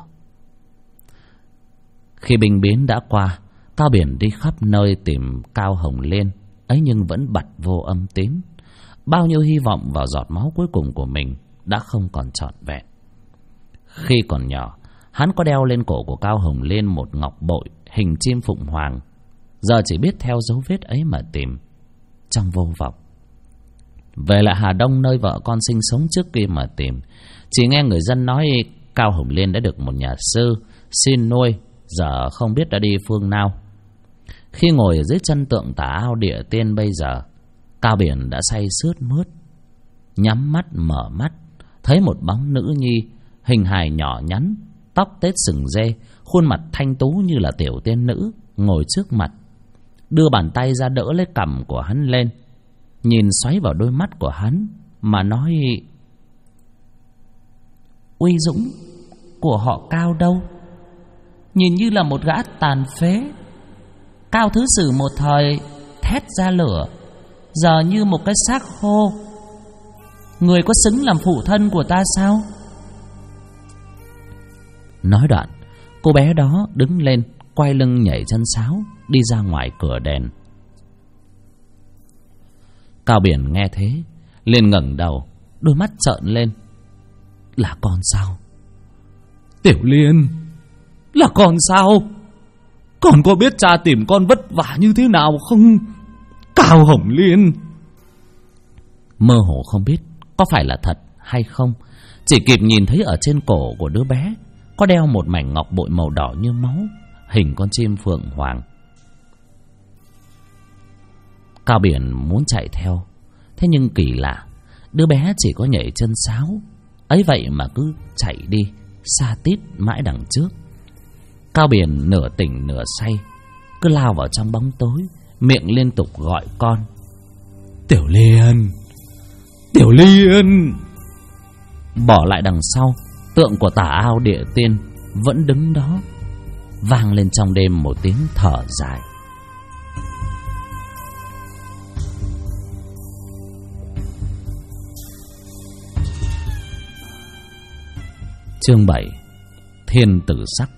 Khi binh biến đã qua, Cao Biển đi khắp nơi tìm Cao Hồng Liên, ấy nhưng vẫn bặt vô âm tín. Bao nhiêu hy vọng vào giọt máu cuối cùng của mình đã không còn trọn vẹn. Khi còn nhỏ, hắn có đeo lên cổ của Cao Hồng Liên một ngọc bội hình chim phụng hoàng. Giờ chỉ biết theo dấu vết ấy mà tìm, trong vô vọng. Về lại Hà Đông, nơi vợ con sinh sống trước kia mà tìm, chỉ nghe người dân nói Cao Hồng Liên đã được một nhà sư xin nuôi, giờ không biết đã đi phương nào. Khi ngồi ở dưới chân tượng Tà Ao Địa Tiên bây giờ, Cao Biển đã say sướt mướt. Nhắm mắt mở mắt, thấy một bóng nữ nhi, hình hài nhỏ nhắn, tóc tết sừng dê, khuôn mặt thanh tú như là tiểu tiên nữ, ngồi trước mặt, đưa bàn tay ra đỡ lấy cằm của hắn lên, nhìn xoáy vào đôi mắt của hắn mà nói: uy dũng của họ Cao đâu? Nhìn như là một gã tàn phế. Cao Thứ Sử một thời thét ra lửa, giờ như một cái xác khô. Người có xứng làm phụ thân của ta sao? Nói đoạn, cô bé đó đứng lên, quay lưng nhảy chân sáo, đi ra ngoài cửa đền. Cao Biển nghe thế, liền ngẩng đầu, đôi mắt trợn lên. Là con sao? Tiểu Liên, là con sao? Con có biết cha tìm con vất vả như thế nào không, Cao Hồng Liên? Mơ hồ không biết có phải là thật hay không, chỉ kịp nhìn thấy ở trên cổ của đứa bé có đeo một mảnh ngọc bội màu đỏ như máu, hình con chim phượng hoàng. Cao Biển muốn chạy theo, thế nhưng kỳ lạ, đứa bé chỉ có nhảy chân sáo, ấy vậy mà cứ chạy đi xa tít mãi đằng trước. Cao Biển nửa tỉnh nửa say, cứ lao vào trong bóng tối, miệng liên tục gọi con: Tiểu Liên, Tiểu Liên. Bỏ lại đằng sau, tượng của Tà Ao Địa Tiên vẫn đứng đó, vang lên trong đêm một tiếng thở dài. Chương 7: Thiên Tử Sắc.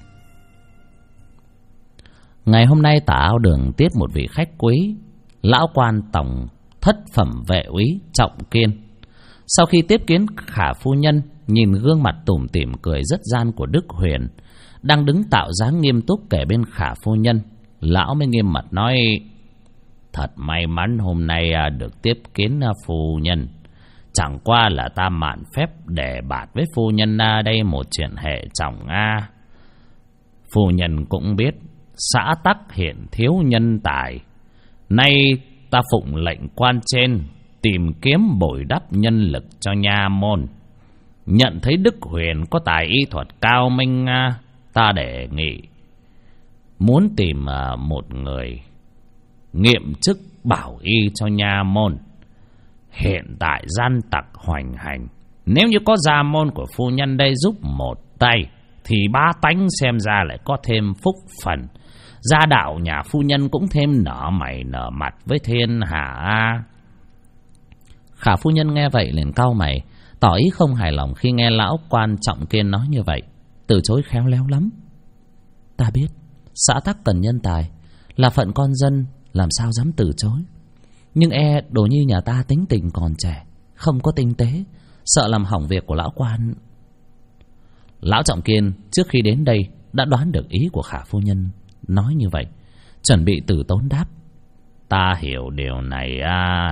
Ngày hôm nay Tà Ao Đường tiếp một vị khách quý, lão quan tổng thất phẩm vệ úy Trọng Kiên. Sau khi tiếp kiến Khả phu nhân, nhìn gương mặt tủm tỉm cười rất gian của Đức Huyền đang đứng tạo dáng nghiêm túc kể bên Khả phu nhân, lão mới nghiêm mặt nói: Thật may mắn hôm nay được tiếp kiến phu nhân. Chẳng qua là ta mạn phép để bạt với phu nhân đây một chuyện hệ trọng Phu nhân cũng biết xã tắc hiện thiếu nhân tài. Nay ta phụng lệnh quan trên tìm kiếm bồi đắp nhân lực cho nha môn. Nhận thấy Đức Huyền có tài y thuật cao minh, ta đề nghị muốn tìm một người nghiệm chức bảo y cho nha môn. Hiện tại gian tặc hoành hành, nếu như có gia môn của phu nhân đây giúp một tay thì bá tánh xem ra lại có thêm phúc phần. Gia đạo nhà phu nhân cũng thêm nở mày nở mặt với thiên hạ. Khả phu nhân nghe vậy liền cau mày, tỏ ý không hài lòng khi nghe lão quan Trọng Kiên nói như vậy, từ chối khéo léo lắm. Ta biết xã tắc cần nhân tài, là phận con dân, làm sao dám từ chối. Nhưng đồ như nhà ta tính tình còn trẻ, không có tinh tế, sợ làm hỏng việc của lão quan. Lão Trọng Kiên trước khi đến đây đã đoán được ý của Khả phu nhân nói như vậy, chuẩn bị từ tốn đáp: Ta hiểu điều này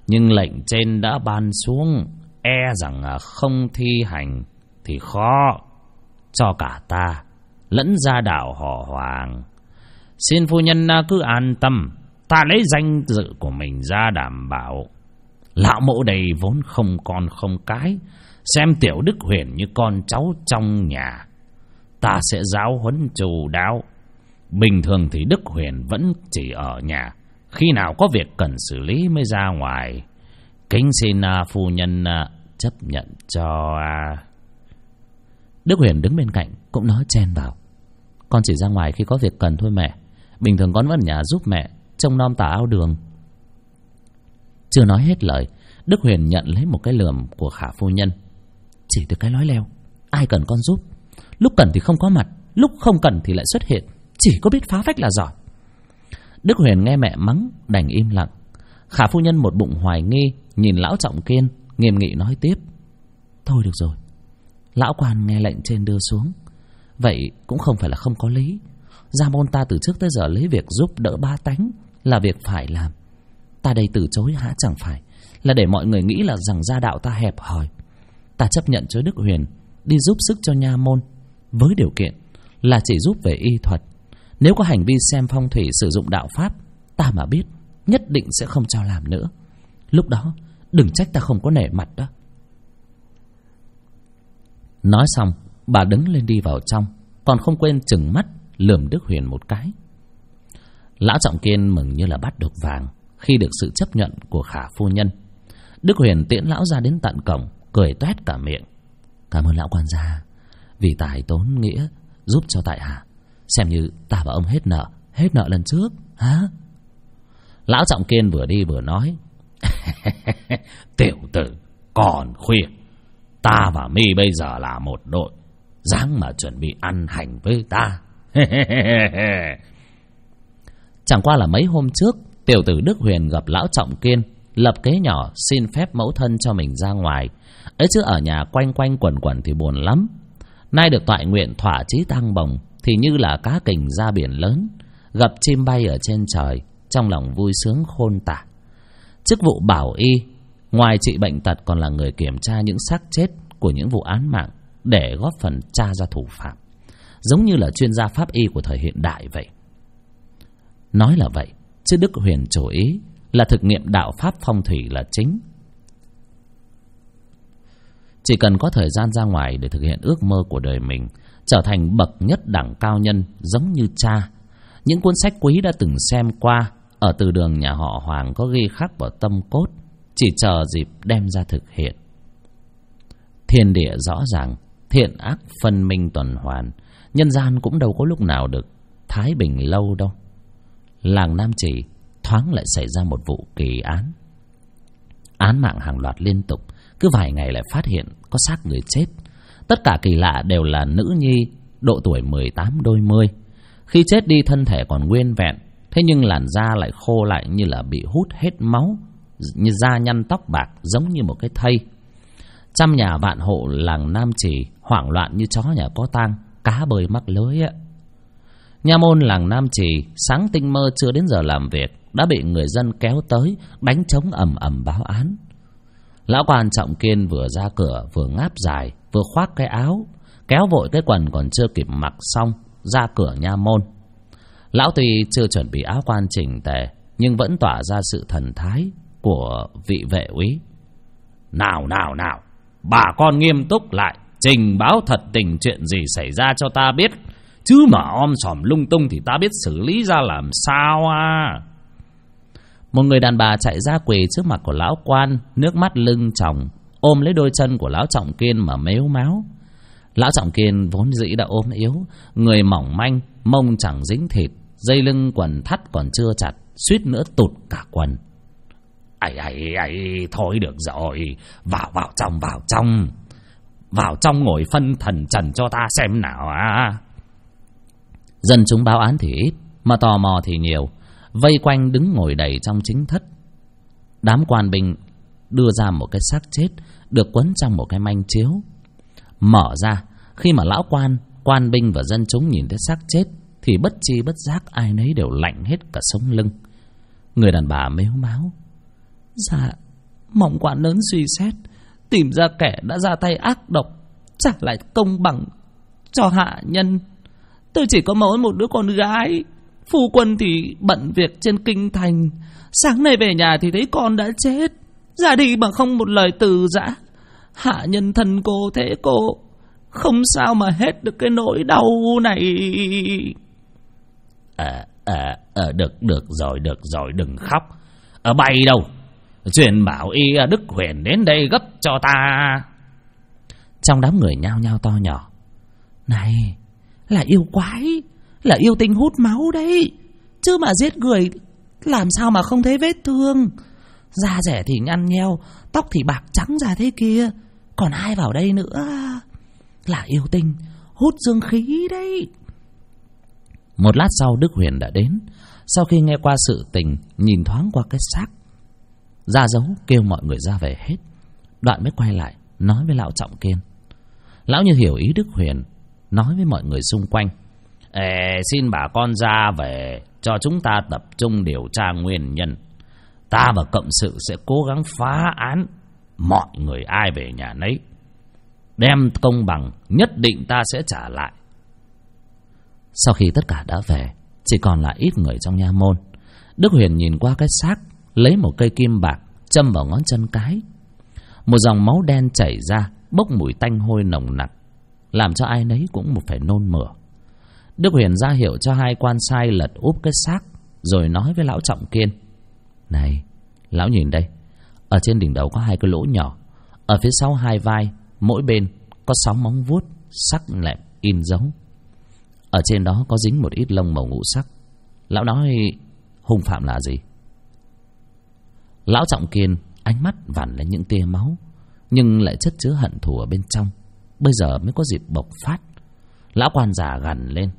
Nhưng lệnh trên đã ban xuống, e rằng không thi hành thì khó cho cả ta lẫn gia đạo họ Hoàng. Xin phu nhân cứ an tâm, ta lấy danh dự của mình ra đảm bảo. Lão mẫu đây vốn không con không cái, xem tiểu Đức Huyền như con cháu trong nhà. Ta sẽ giáo huấn chu đáo. Bình thường thì Đức Huyền vẫn chỉ ở nhà, khi nào có việc cần xử lý mới ra ngoài. Kính xin phu nhân chấp nhận cho. Đức Huyền đứng bên cạnh cũng nói chen vào: Con chỉ ra ngoài khi có việc cần thôi mẹ. Bình thường con vẫn ở nhà giúp mẹ trông nom tả ao đường. Chưa nói hết lời, Đức Huyền nhận lấy một cái lườm của Khả phu nhân. Chỉ được cái nói leo, ai cần con giúp, lúc cần thì không có mặt, lúc không cần thì lại xuất hiện, chỉ có biết phá phách là giỏi. Đức Huyền nghe mẹ mắng đành im lặng. Khả phu nhân một bụng hoài nghi nhìn lão Trọng Kiên, nghiêm nghị nói tiếp: Thôi được rồi, lão quan nghe lệnh trên đưa xuống, vậy cũng không phải là không có lý. Gia môn ta từ trước tới giờ lấy việc giúp đỡ ba tánh là việc phải làm. Ta đây từ chối hả chẳng phải là để mọi người nghĩ là rằng gia đạo ta hẹp hòi. Ta chấp nhận cho Đức Huyền đi giúp sức cho nha môn, với điều kiện là chỉ giúp về y thuật. Nếu có hành vi xem phong thủy sử dụng đạo pháp, ta mà biết nhất định sẽ không cho làm nữa. Lúc đó đừng trách ta không có nể mặt đó. Nói xong, bà đứng lên đi vào trong, còn không quên trừng mắt lườm Đức Huyền một cái. Lão Trọng Kiên mừng như là bắt được vàng khi được sự chấp nhận của Khả phu nhân. Đức Huyền tiễn lão ra đến tận cổng, cười toét cả miệng: Cảm ơn lão quan gia vì tài tốn nghĩa giúp cho tại hạ, xem như ta và ông hết nợ lần trước hả? Lão Trọng Kiên vừa đi vừa nói: Tiểu tử còn khuya, ta và mi bây giờ là một đội, dáng mà chuẩn bị ăn hành với ta. Chẳng qua là mấy hôm trước, tiểu tử Đức Huyền gặp lão Trọng Kiên, lập kế nhỏ xin phép mẫu thân cho mình ra ngoài ấy, chứ ở nhà quanh quanh quẩn quẩn thì buồn lắm. Nay được toại nguyện thỏa chí tăng bồng thì như là cá kình ra biển lớn, gặp chim bay ở trên trời, trong lòng vui sướng khôn tả. Chức vụ bảo y, ngoài trị bệnh tật còn là người kiểm tra những xác chết của những vụ án mạng để góp phần tra ra thủ phạm, giống như là chuyên gia pháp y của thời hiện đại vậy. Nói là vậy, chứ Đức Huyền chủ ý là thực nghiệm đạo pháp phong thủy là chính. Chỉ cần có thời gian ra ngoài để thực hiện ước mơ của đời mình, trở thành bậc nhất đẳng cao nhân giống như cha. Những cuốn sách quý đã từng xem qua ở từ đường nhà họ Hoàng có ghi khắc vào tâm cốt, chỉ chờ dịp đem ra thực hiện. Thiên địa rõ ràng, thiện ác phân minh tuần hoàn, nhân gian cũng đâu có lúc nào được thái bình lâu đâu. Làng Nam Trì thoáng lại xảy ra một vụ kỳ án. Án mạng hàng loạt liên tục, cứ vài ngày lại phát hiện có xác người chết. Tất cả kỳ lạ đều là nữ nhi độ tuổi 18 đôi mươi. Khi chết đi thân thể còn nguyên vẹn, thế nhưng làn da lại khô lại như là bị hút hết máu, như da nhăn tóc bạc giống như một cái thây. Trăm nhà vạn hộ làng Nam Trì hoảng loạn như chó nhà có tang, cá bơi mắc lưới á. Nha môn làng Nam Trì sáng tinh mơ chưa đến giờ làm việc đã bị người dân kéo tới đánh trống ầm ầm báo án. Lão quan Trọng Kiên vừa ra cửa vừa ngáp dài, vừa khoác cái áo, kéo vội cái quần còn chưa kịp mặc xong ra cửa nha môn. Lão tuy chưa chuẩn bị áo quan chỉnh tề, nhưng vẫn tỏa ra sự thần thái của vị vệ úy. Nào, bà con nghiêm túc lại, trình báo thật tình chuyện gì xảy ra cho ta biết, chứ mà om sòm lung tung thì ta biết xử lý ra làm sao à. Một người đàn bà chạy ra quỳ trước mặt của lão quan, nước mắt lưng tròng, ôm lấy đôi chân của lão Trọng Kiên mà mếu máo. Lão Trọng Kiên vốn dĩ đã ốm yếu, người mỏng manh, mông chẳng dính thịt, dây lưng quần thắt còn chưa chặt, suýt nữa tụt cả quần. Thôi được rồi, vào trong ngồi phân thần trần cho ta xem nào à. Dân chúng báo án thì ít, mà tò mò thì nhiều, vây quanh đứng ngồi đầy trong chính thất. Đám quan binh đưa ra một cái xác chết được quấn trong một cái manh chiếu. Mở ra, khi mà lão quan binh và dân chúng nhìn thấy xác chết thì bất chi bất giác ai nấy đều lạnh hết cả sống lưng. Người đàn bà mếu máo: mong quan lớn suy xét, tìm ra kẻ đã ra tay ác độc, trả lại công bằng cho hạ nhân. Tôi chỉ có mỗi một đứa con gái, phu quân thì bận việc trên kinh thành. Sáng nay về nhà thì thấy con đã chết, ra đi mà không một lời từ giã. Hạ nhân thân cô thế cô, không sao mà hết được cái nỗi đau này. Được rồi, đừng khóc. Ở bay đâu, truyền bảo y Đức Huyền đến đây gấp cho ta. Trong đám người nhao nhao to nhỏ: này, là yêu quái, là yêu tinh hút máu đấy, chứ mà giết người làm sao mà không thấy vết thương. Da rẻ thì nhăn nheo, tóc thì bạc trắng ra thế kia, còn ai vào đây nữa. Là yêu tinh hút dương khí đấy. Một lát sau Đức Huyền đã đến. Sau khi nghe qua sự tình, nhìn thoáng qua cái xác, ra dấu kêu mọi người ra về hết. Đoạn mới quay lại nói với lão Trọng Kiên. Lão như hiểu ý Đức Huyền, nói với mọi người xung quanh: xin bà con ra về cho chúng ta tập trung điều tra nguyên nhân. Ta và cộng sự sẽ cố gắng phá án, mọi người ai về nhà nấy. Đem công bằng nhất định ta sẽ trả lại. Sau khi tất cả đã về, chỉ còn lại ít người trong nha môn. Đức Huyền nhìn qua cái xác, lấy một cây kim bạc châm vào ngón chân cái. Một dòng máu đen chảy ra, bốc mùi tanh hôi nồng nặc, làm cho ai nấy cũng một phải nôn mửa. Đức Huyền ra hiệu cho hai quan sai lật úp cái xác, rồi nói với lão Trọng Kiên: này, lão nhìn đây, ở trên đỉnh đầu có hai cái lỗ nhỏ, ở phía sau hai vai, mỗi bên có 6 móng vuốt sắc lẹm in dấu. Ở trên đó có dính một ít lông màu ngũ sắc. Lão nói hung phạm là gì? Lão Trọng Kiên ánh mắt vằn lên những tia máu, nhưng lại chất chứa hận thù ở bên trong, bây giờ mới có dịp bộc phát. Lão quan già gằn lên: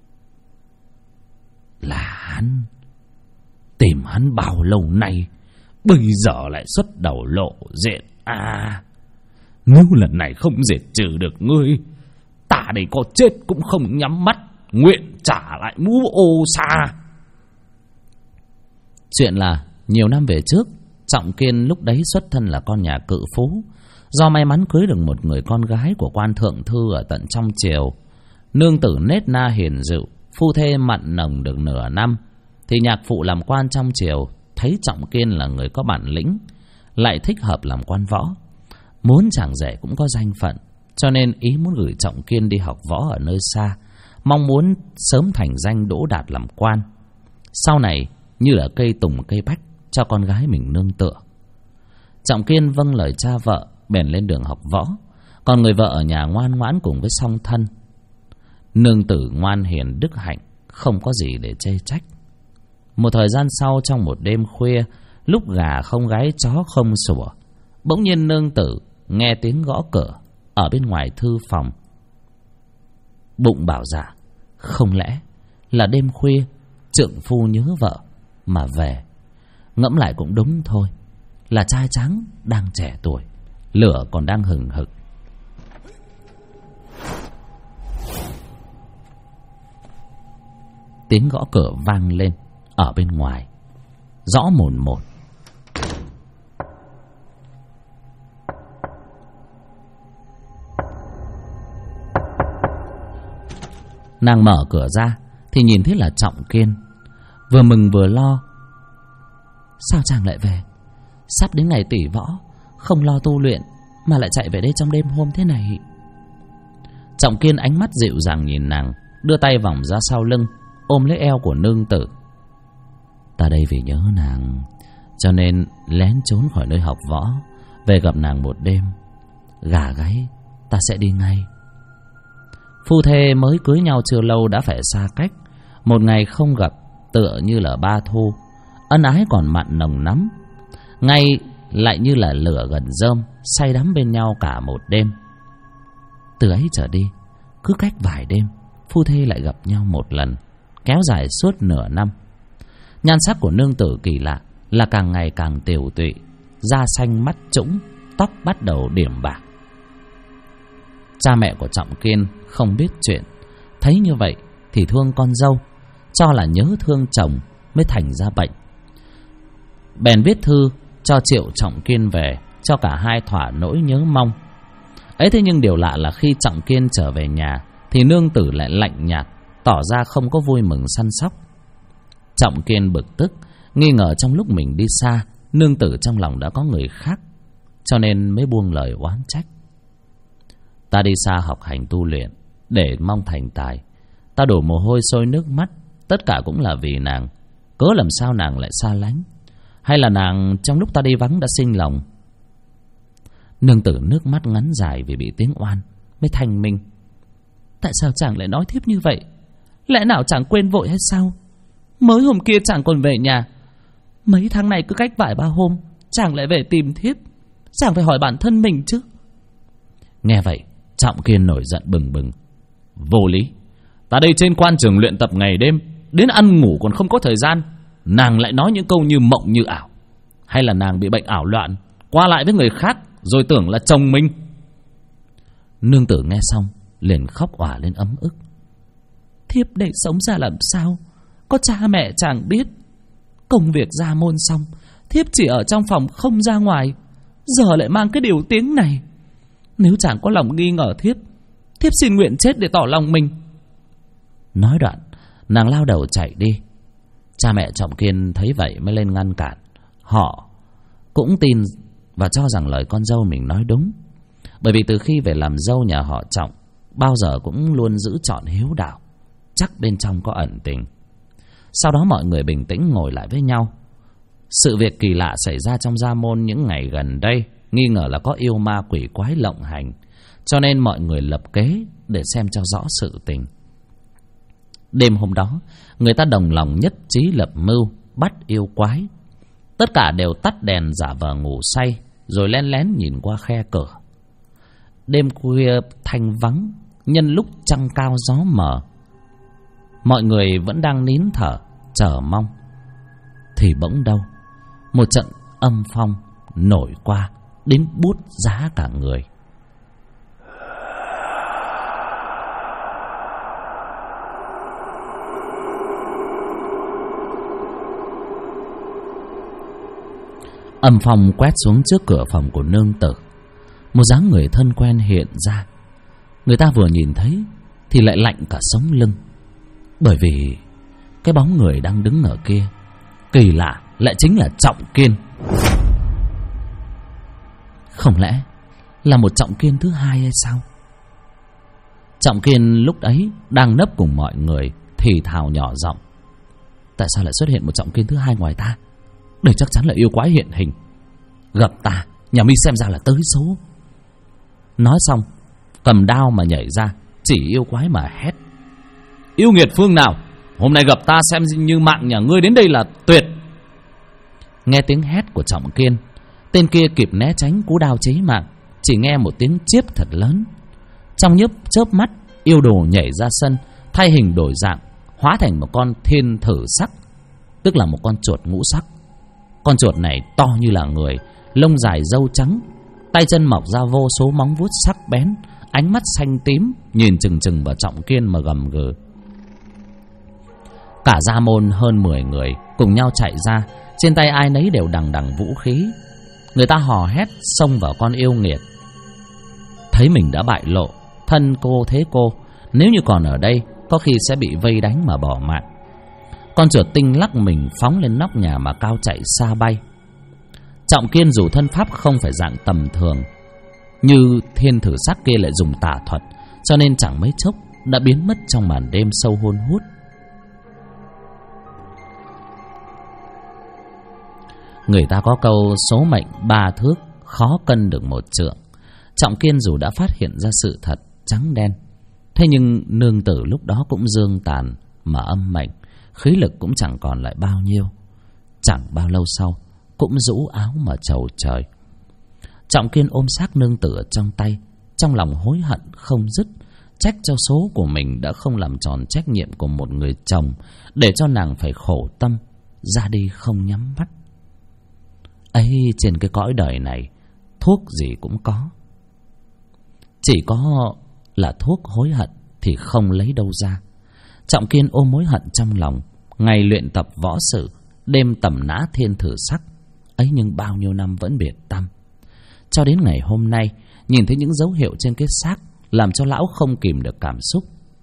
là hắn. Tìm hắn bao lâu nay, bây giờ lại xuất đầu lộ diện. Nếu lần này không diệt trừ được ngươi, ta đây có chết cũng không nhắm mắt, nguyện trả lại mũ ô sa. Chuyện là nhiều năm về trước, Trọng Kiên lúc đấy xuất thân là con nhà cự phú. Do may mắn cưới được một người con gái của quan thượng thư ở tận trong triều, nương tử nết na hiền dịu, phu thê mặn nồng được nửa năm, thì nhạc phụ làm quan trong triều thấy Trọng Kiên là người có bản lĩnh, lại thích hợp làm quan võ, muốn chàng rể cũng có danh phận, cho nên ý muốn gửi Trọng Kiên đi học võ ở nơi xa, mong muốn sớm thành danh đỗ đạt làm quan, sau này như là cây tùng cây bách cho con gái mình nương tựa. Trọng Kiên vâng lời cha vợ, bèn lên đường học võ, còn người vợ ở nhà ngoan ngoãn cùng với song thân. Nương tử ngoan hiền đức hạnh, không có gì để chê trách. Một thời gian sau, trong một đêm khuya, lúc gà không gáy chó không sủa, bỗng nhiên nương tử nghe tiếng gõ cửa ở bên ngoài thư phòng. Bụng bảo dạ, không lẽ là đêm khuya trượng phu nhớ vợ mà về. Ngẫm lại cũng đúng thôi, là trai tráng đang trẻ tuổi, lửa còn đang hừng hực. Tiếng gõ cửa vang lên ở bên ngoài, rõ mồn một. Nàng mở cửa ra thì nhìn thấy là Trọng Kiên, vừa mừng vừa lo. Sao chàng lại về? Sắp đến ngày tỷ võ, không lo tu luyện mà lại chạy về đây trong đêm hôm thế này. Trọng Kiên ánh mắt dịu dàng nhìn nàng, đưa tay vòng ra sau lưng, ôm lấy eo của nương tử. Ta đây vì nhớ nàng, cho nên lén trốn khỏi nơi học võ, về gặp nàng một đêm. Gà gáy ta sẽ đi ngay. Phu thê mới cưới nhau chưa lâu đã phải xa cách, một ngày không gặp tựa như là ba thu, ân ái còn mặn nồng lắm, ngay lại như là lửa gần rơm, say đắm bên nhau cả một đêm. Từ ấy trở đi, cứ cách vài đêm, phu thê lại gặp nhau một lần, kéo dài suốt nửa năm. Nhan sắc của nương tử kỳ lạ là càng ngày càng tiều tụy, da xanh mắt trũng, tóc bắt đầu điểm bạc. Cha mẹ của Trọng Kiên không biết chuyện, thấy như vậy thì thương con dâu, cho là nhớ thương chồng mới thành ra bệnh. Bèn viết thư cho Triệu Trọng Kiên về, cho cả hai thỏa nỗi nhớ mong. Ấy thế nhưng điều lạ là khi Trọng Kiên trở về nhà thì nương tử lại lạnh nhạt, tỏ ra không có vui mừng săn sóc. Trọng Kiên bực tức, nghi ngờ trong lúc mình đi xa, nương tử trong lòng đã có người khác, cho nên mới buông lời oán trách. Ta đi xa học hành tu luyện để mong thành tài, ta đổ mồ hôi sôi nước mắt, tất cả cũng là vì nàng. Cớ làm sao nàng lại xa lánh? Hay là nàng trong lúc ta đi vắng đã sinh lòng? Nương tử nước mắt ngắn dài vì bị tiếng oan, mới thanh minh. Tại sao chàng lại nói thiếp như vậy? Lẽ nào chàng quên vội hay sao? Mới hôm kia chàng còn về nhà, mấy tháng này cứ cách vài ba hôm chàng lại về tìm thiếp. Chàng phải hỏi bản thân mình chứ. Nghe vậy, Trọng Kiên nổi giận bừng bừng. Vô lý! Ta đây trên quan trường luyện tập ngày đêm, đến ăn ngủ còn không có thời gian, nàng lại nói những câu như mộng như ảo. Hay là nàng bị bệnh ảo loạn, qua lại với người khác rồi tưởng là chồng mình? Nương tử nghe xong liền khóc òa lên ấm ức. Thiếp để sống ra làm sao? Có cha mẹ chàng biết. Công việc ra môn xong, thiếp chỉ ở trong phòng không ra ngoài, giờ lại mang cái điều tiếng này. Nếu chàng có lòng nghi ngờ thiếp, thiếp xin nguyện chết để tỏ lòng mình. Nói đoạn, nàng lao đầu chạy đi. Cha mẹ Trọng Kiên thấy vậy mới lên ngăn cản. Họ cũng tin và cho rằng lời con dâu mình nói đúng, bởi vì từ khi về làm dâu nhà họ Trọng, bao giờ cũng luôn giữ trọn hiếu đạo, chắc bên trong có ẩn tình. Sau đó mọi người bình tĩnh ngồi lại với nhau. Sự việc kỳ lạ xảy ra trong gia môn những ngày gần đây, nghi ngờ là có yêu ma quỷ quái lộng hành, cho nên mọi người lập kế để xem cho rõ sự tình. Đêm hôm đó, người ta đồng lòng nhất trí lập mưu bắt yêu quái. Tất cả đều tắt đèn giả vờ ngủ say, rồi lén lén nhìn qua khe cửa. Đêm khuya thanh vắng, nhân lúc trăng cao gió mờ, mọi người vẫn đang nín thở chờ mong, thì bỗng đâu một trận âm phong nổi qua đến buốt giá cả người. Âm phong quét xuống trước cửa phòng của nương tử. Một dáng người thân quen hiện ra. Người ta vừa nhìn thấy thì lại lạnh cả sống lưng, bởi vì cái bóng người đang đứng ở kia kỳ lạ lại chính là Trọng Kiên. Không lẽ là một Trọng Kiên thứ hai hay sao? Trọng Kiên lúc ấy đang nấp cùng mọi người thì thào nhỏ giọng. Tại sao lại xuất hiện một Trọng Kiên thứ hai ngoài ta? Đây chắc chắn là yêu quái hiện hình. Gặp ta, nhà mi xem ra là tới số. Nói xong, cầm đao mà nhảy ra, chỉ yêu quái mà hét. Yêu nghiệt phương nào, hôm nay gặp ta xem như mạng nhà ngươi đến đây là tuyệt. Nghe tiếng hét của Trọng Kiên, tên kia kịp né tránh cú đao chí mạng. Chỉ nghe một tiếng chiếp thật lớn. Trong chớp mắt, yêu đồ nhảy ra sân, thay hình đổi dạng, hóa thành một con thiên thử sắc, tức là một con chuột ngũ sắc. Con chuột này to như là người, lông dài râu trắng, tay chân mọc ra vô số móng vuốt sắc bén, ánh mắt xanh tím, nhìn chừng chừng vào Trọng Kiên mà gầm gừ. Cả gia môn hơn 10 người cùng nhau chạy ra, trên tay ai nấy đều đằng đằng vũ khí. Người ta hò hét xông vào con yêu nghiệt. Thấy mình đã bại lộ, thân cô thế cô, nếu như còn ở đây có khi sẽ bị vây đánh mà bỏ mạng. Con chuột tinh lắc mình phóng lên nóc nhà mà cao chạy xa bay. Trọng Kiên dù thân pháp không phải dạng tầm thường, như thiên thử sắc kia lại dùng tà thuật, cho nên chẳng mấy chốc đã biến mất trong màn đêm sâu hun hút. Người ta có câu số mệnh 3 thước, khó cân được 1 trượng. Trọng Kiên dù đã phát hiện ra sự thật trắng đen, thế nhưng nương tử lúc đó cũng dương tàn mà âm mệnh, khí lực cũng chẳng còn lại bao nhiêu. Chẳng bao lâu sau cũng rũ áo mà chầu trời. Trọng Kiên ôm xác nương tử ở trong tay, trong lòng hối hận không dứt, trách cho số của mình đã không làm tròn trách nhiệm của một người chồng, để cho nàng phải khổ tâm ra đi không nhắm mắt. Ấy, trên cái cõi đời này thuốc gì cũng có, chỉ có là thuốc hối hận thì không lấy đâu ra. Trọng Kiên ôm mối hận trong lòng, ngày luyện tập võ sự, đêm tầm nã thiên thử sắc, ấy nhưng bao nhiêu năm vẫn biệt tăm. Cho đến ngày hôm nay, nhìn thấy những dấu hiệu trên cái xác làm cho lão không kìm được cảm xúc.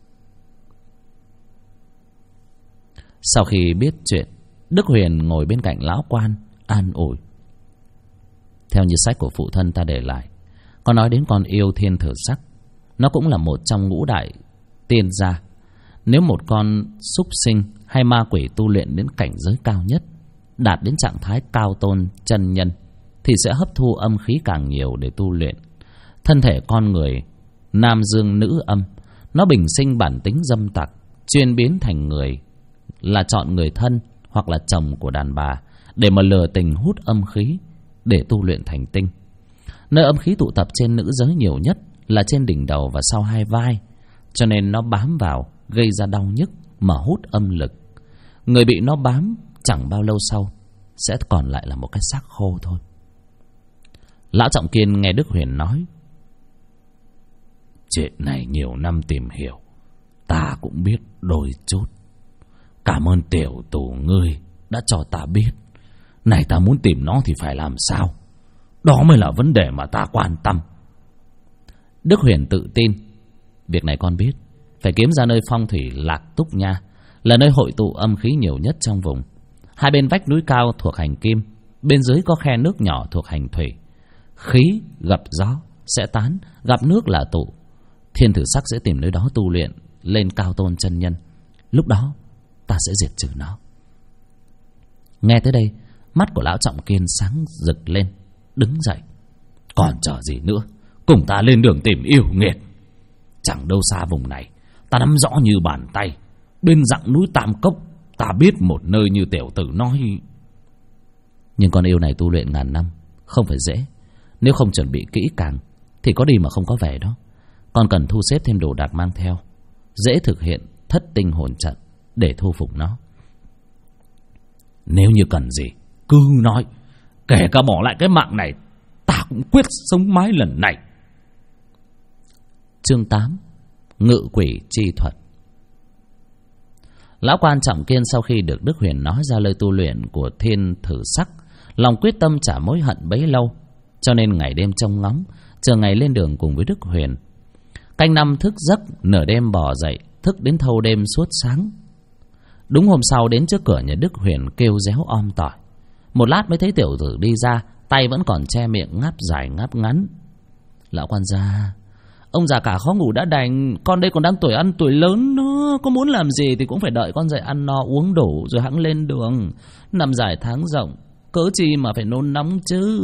Sau khi biết chuyện, Đức Huyền ngồi bên cạnh lão quan an ủi. Theo như sách của phụ thân ta để lại, có nói đến con yêu thiên thử sắc. Nó cũng là một trong ngũ đại tiên gia. Nếu một con súc sinh hay ma quỷ tu luyện đến cảnh giới cao nhất, đạt đến trạng thái cao tôn chân nhân, thì sẽ hấp thu âm khí càng nhiều để tu luyện. Thân thể con người nam dương nữ âm, nó bình sinh bản tính dâm tặc, chuyên biến thành người, là chọn người thân hoặc là chồng của đàn bà để mà lừa tình hút âm khí để tu luyện thành tinh. Nơi âm khí tụ tập trên nữ giới nhiều nhất là trên đỉnh đầu và sau hai vai, cho nên nó bám vào gây ra đau nhức mà hút âm lực. Người bị nó bám chẳng bao lâu sau sẽ còn lại là một cái xác khô thôi. Lão Trọng Kiên nghe Đức Huyền nói, chuyện này nhiều năm tìm hiểu, ta cũng biết đôi chút. Cảm ơn tiểu tù ngươi đã cho ta biết. Này ta muốn tìm nó thì phải làm sao? Đó mới là vấn đề mà ta quan tâm. Đức Huyền tự tin, việc này con biết. Phải kiếm ra nơi phong thủy Lạc Túc Nha, là nơi hội tụ âm khí nhiều nhất trong vùng. Hai bên vách núi cao thuộc hành kim, bên dưới có khe nước nhỏ thuộc hành thủy. Khí gặp gió sẽ tán, gặp nước là tụ. Thiên thử sắc sẽ tìm nơi đó tu luyện lên cao tôn chân nhân. Lúc đó ta sẽ diệt trừ nó. Nghe tới đây, mắt của lão Trọng Kiên sáng rực lên, đứng dậy. Còn chờ gì nữa, cùng ta lên đường tìm yêu nghiệt. Chẳng đâu xa vùng này, ta nắm rõ như bàn tay. Bên dặng núi Tam Cốc, ta biết một nơi như tiểu tử nói. Nhưng con yêu này tu luyện ngàn năm, không phải dễ. Nếu không chuẩn bị kỹ càng thì có đi mà không có về đó. Còn cần thu xếp thêm đồ đạc mang theo, dễ thực hiện thất tinh hồn trận để thu phục nó. Nếu như cần gì cứ nói, kể cả bỏ lại cái mạng này, ta cũng quyết sống mái lần này. Chương 8: Ngự quỷ chi thuật. Lão quan Trọng Kiên sau khi được Đức Huyền nói ra lời tu luyện của thiên thử sắc, lòng quyết tâm trả mối hận bấy lâu, cho nên ngày đêm trông ngóng, chờ ngày lên đường cùng với Đức Huyền. Canh năm thức giấc, nửa đêm bò dậy, thức đến thâu đêm suốt sáng. Đúng hôm sau đến trước cửa nhà Đức Huyền kêu réo om tỏi. Một lát mới thấy tiểu tử đi ra, tay vẫn còn che miệng ngáp dài ngáp ngắn. Lão quan gia, ông già cả khó ngủ đã đành, con đây còn đang tuổi ăn tuổi lớn nữa, có muốn làm gì thì cũng phải đợi con dậy ăn no uống đủ rồi hẵng lên đường. Năm dài tháng rộng, cớ chi mà phải nôn nóng chứ.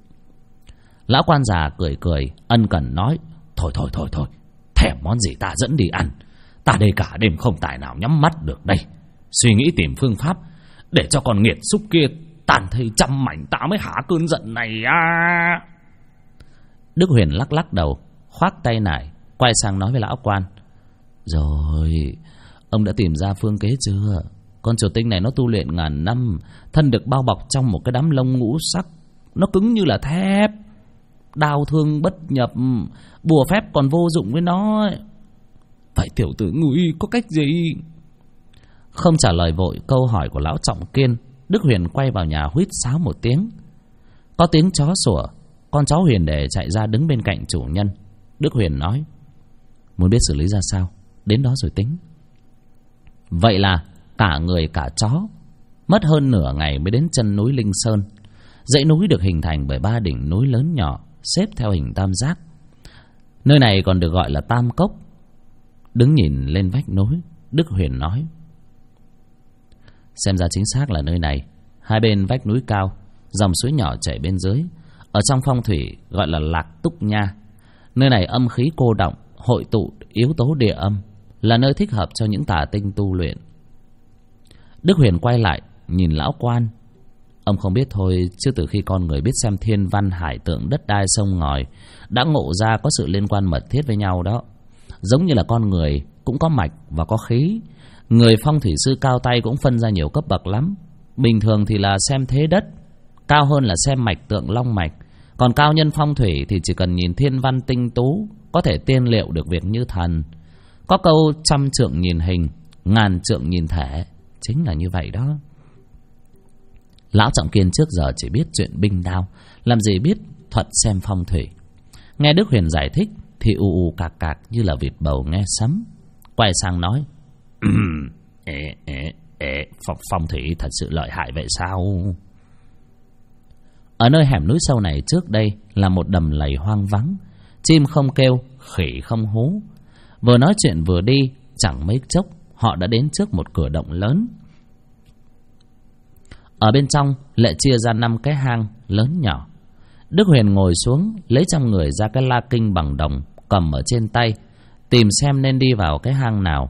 Lão quan già cười cười ân cần nói, thôi, thèm món gì ta dẫn đi ăn. Ta đây cả đêm không tài nào nhắm mắt được đây, suy nghĩ tìm phương pháp để cho con nghiệt xúc kia tàn thây trăm mảnh, ta mới hả cơn giận này à. Đức Huyền lắc lắc đầu, khoác tay nải, quay sang nói với lão quan, rồi, ông đã tìm ra phương kế chưa? Con triều tinh này nó tu luyện ngàn năm, thân được bao bọc trong một cái đám lông ngũ sắc, nó cứng như là thép, đao thương bất nhập, bùa phép còn vô dụng với nó. Vậy tiểu tử ngươi có cách gì? Không trả lời vội câu hỏi của lão Trọng Kiên, Đức Huyền quay vào nhà huýt sáo một tiếng. Có tiếng chó sủa, con chó Huyền để chạy ra đứng bên cạnh chủ nhân. Đức Huyền nói, muốn biết xử lý ra sao, đến đó rồi tính. Vậy là cả người cả chó mất hơn nửa ngày mới đến chân núi Linh Sơn. Dãy núi được hình thành bởi 3 đỉnh núi lớn nhỏ xếp theo hình tam giác. Nơi này còn được gọi là Tam Cốc. Đứng nhìn lên vách núi, Đức Huyền nói, xem ra chính xác là nơi này. Hai bên vách núi cao, dòng suối nhỏ chảy bên dưới, ở trong phong thủy gọi là Lạc Túc Nha. Nơi này âm khí cô đọng, hội tụ yếu tố địa âm, là nơi thích hợp cho những tà tinh tu luyện. Đức Huyền quay lại nhìn lão quan, ông không biết thôi, chứ từ khi con người biết xem thiên văn hải tượng đất đai sông ngòi, đã ngộ ra có sự liên quan mật thiết với nhau đó. Giống như là con người cũng có mạch và có khí. Người phong thủy sư cao tay cũng phân ra nhiều cấp bậc lắm. Bình thường thì là xem thế đất, cao hơn là xem mạch tượng long mạch. Còn cao nhân phong thủy thì chỉ cần nhìn thiên văn tinh tú, có thể tiên liệu được việc như thần. Có câu 100 trượng nhìn hình, 1000 trượng nhìn thể, chính là như vậy đó. Lão Trọng Kiên trước giờ chỉ biết chuyện binh đao, làm gì biết thuật xem phong thủy. Nghe Đức Huyền giải thích thì ù cạc cạc như là vịt bầu nghe sấm. Quay sang nói: phong thủy thật sự lợi hại vậy sao? Ở nơi hẻm núi sâu này trước đây là một đầm lầy hoang vắng, chim không kêu, khỉ không hú. Vừa nói chuyện vừa đi, chẳng mấy chốc họ đã đến trước một cửa động lớn. Ở bên trong lại chia ra 5 cái hang lớn nhỏ. Đức Huyền ngồi xuống, lấy trong người ra cái la kinh bằng đồng cầm ở trên tay, tìm xem nên đi vào cái hang nào.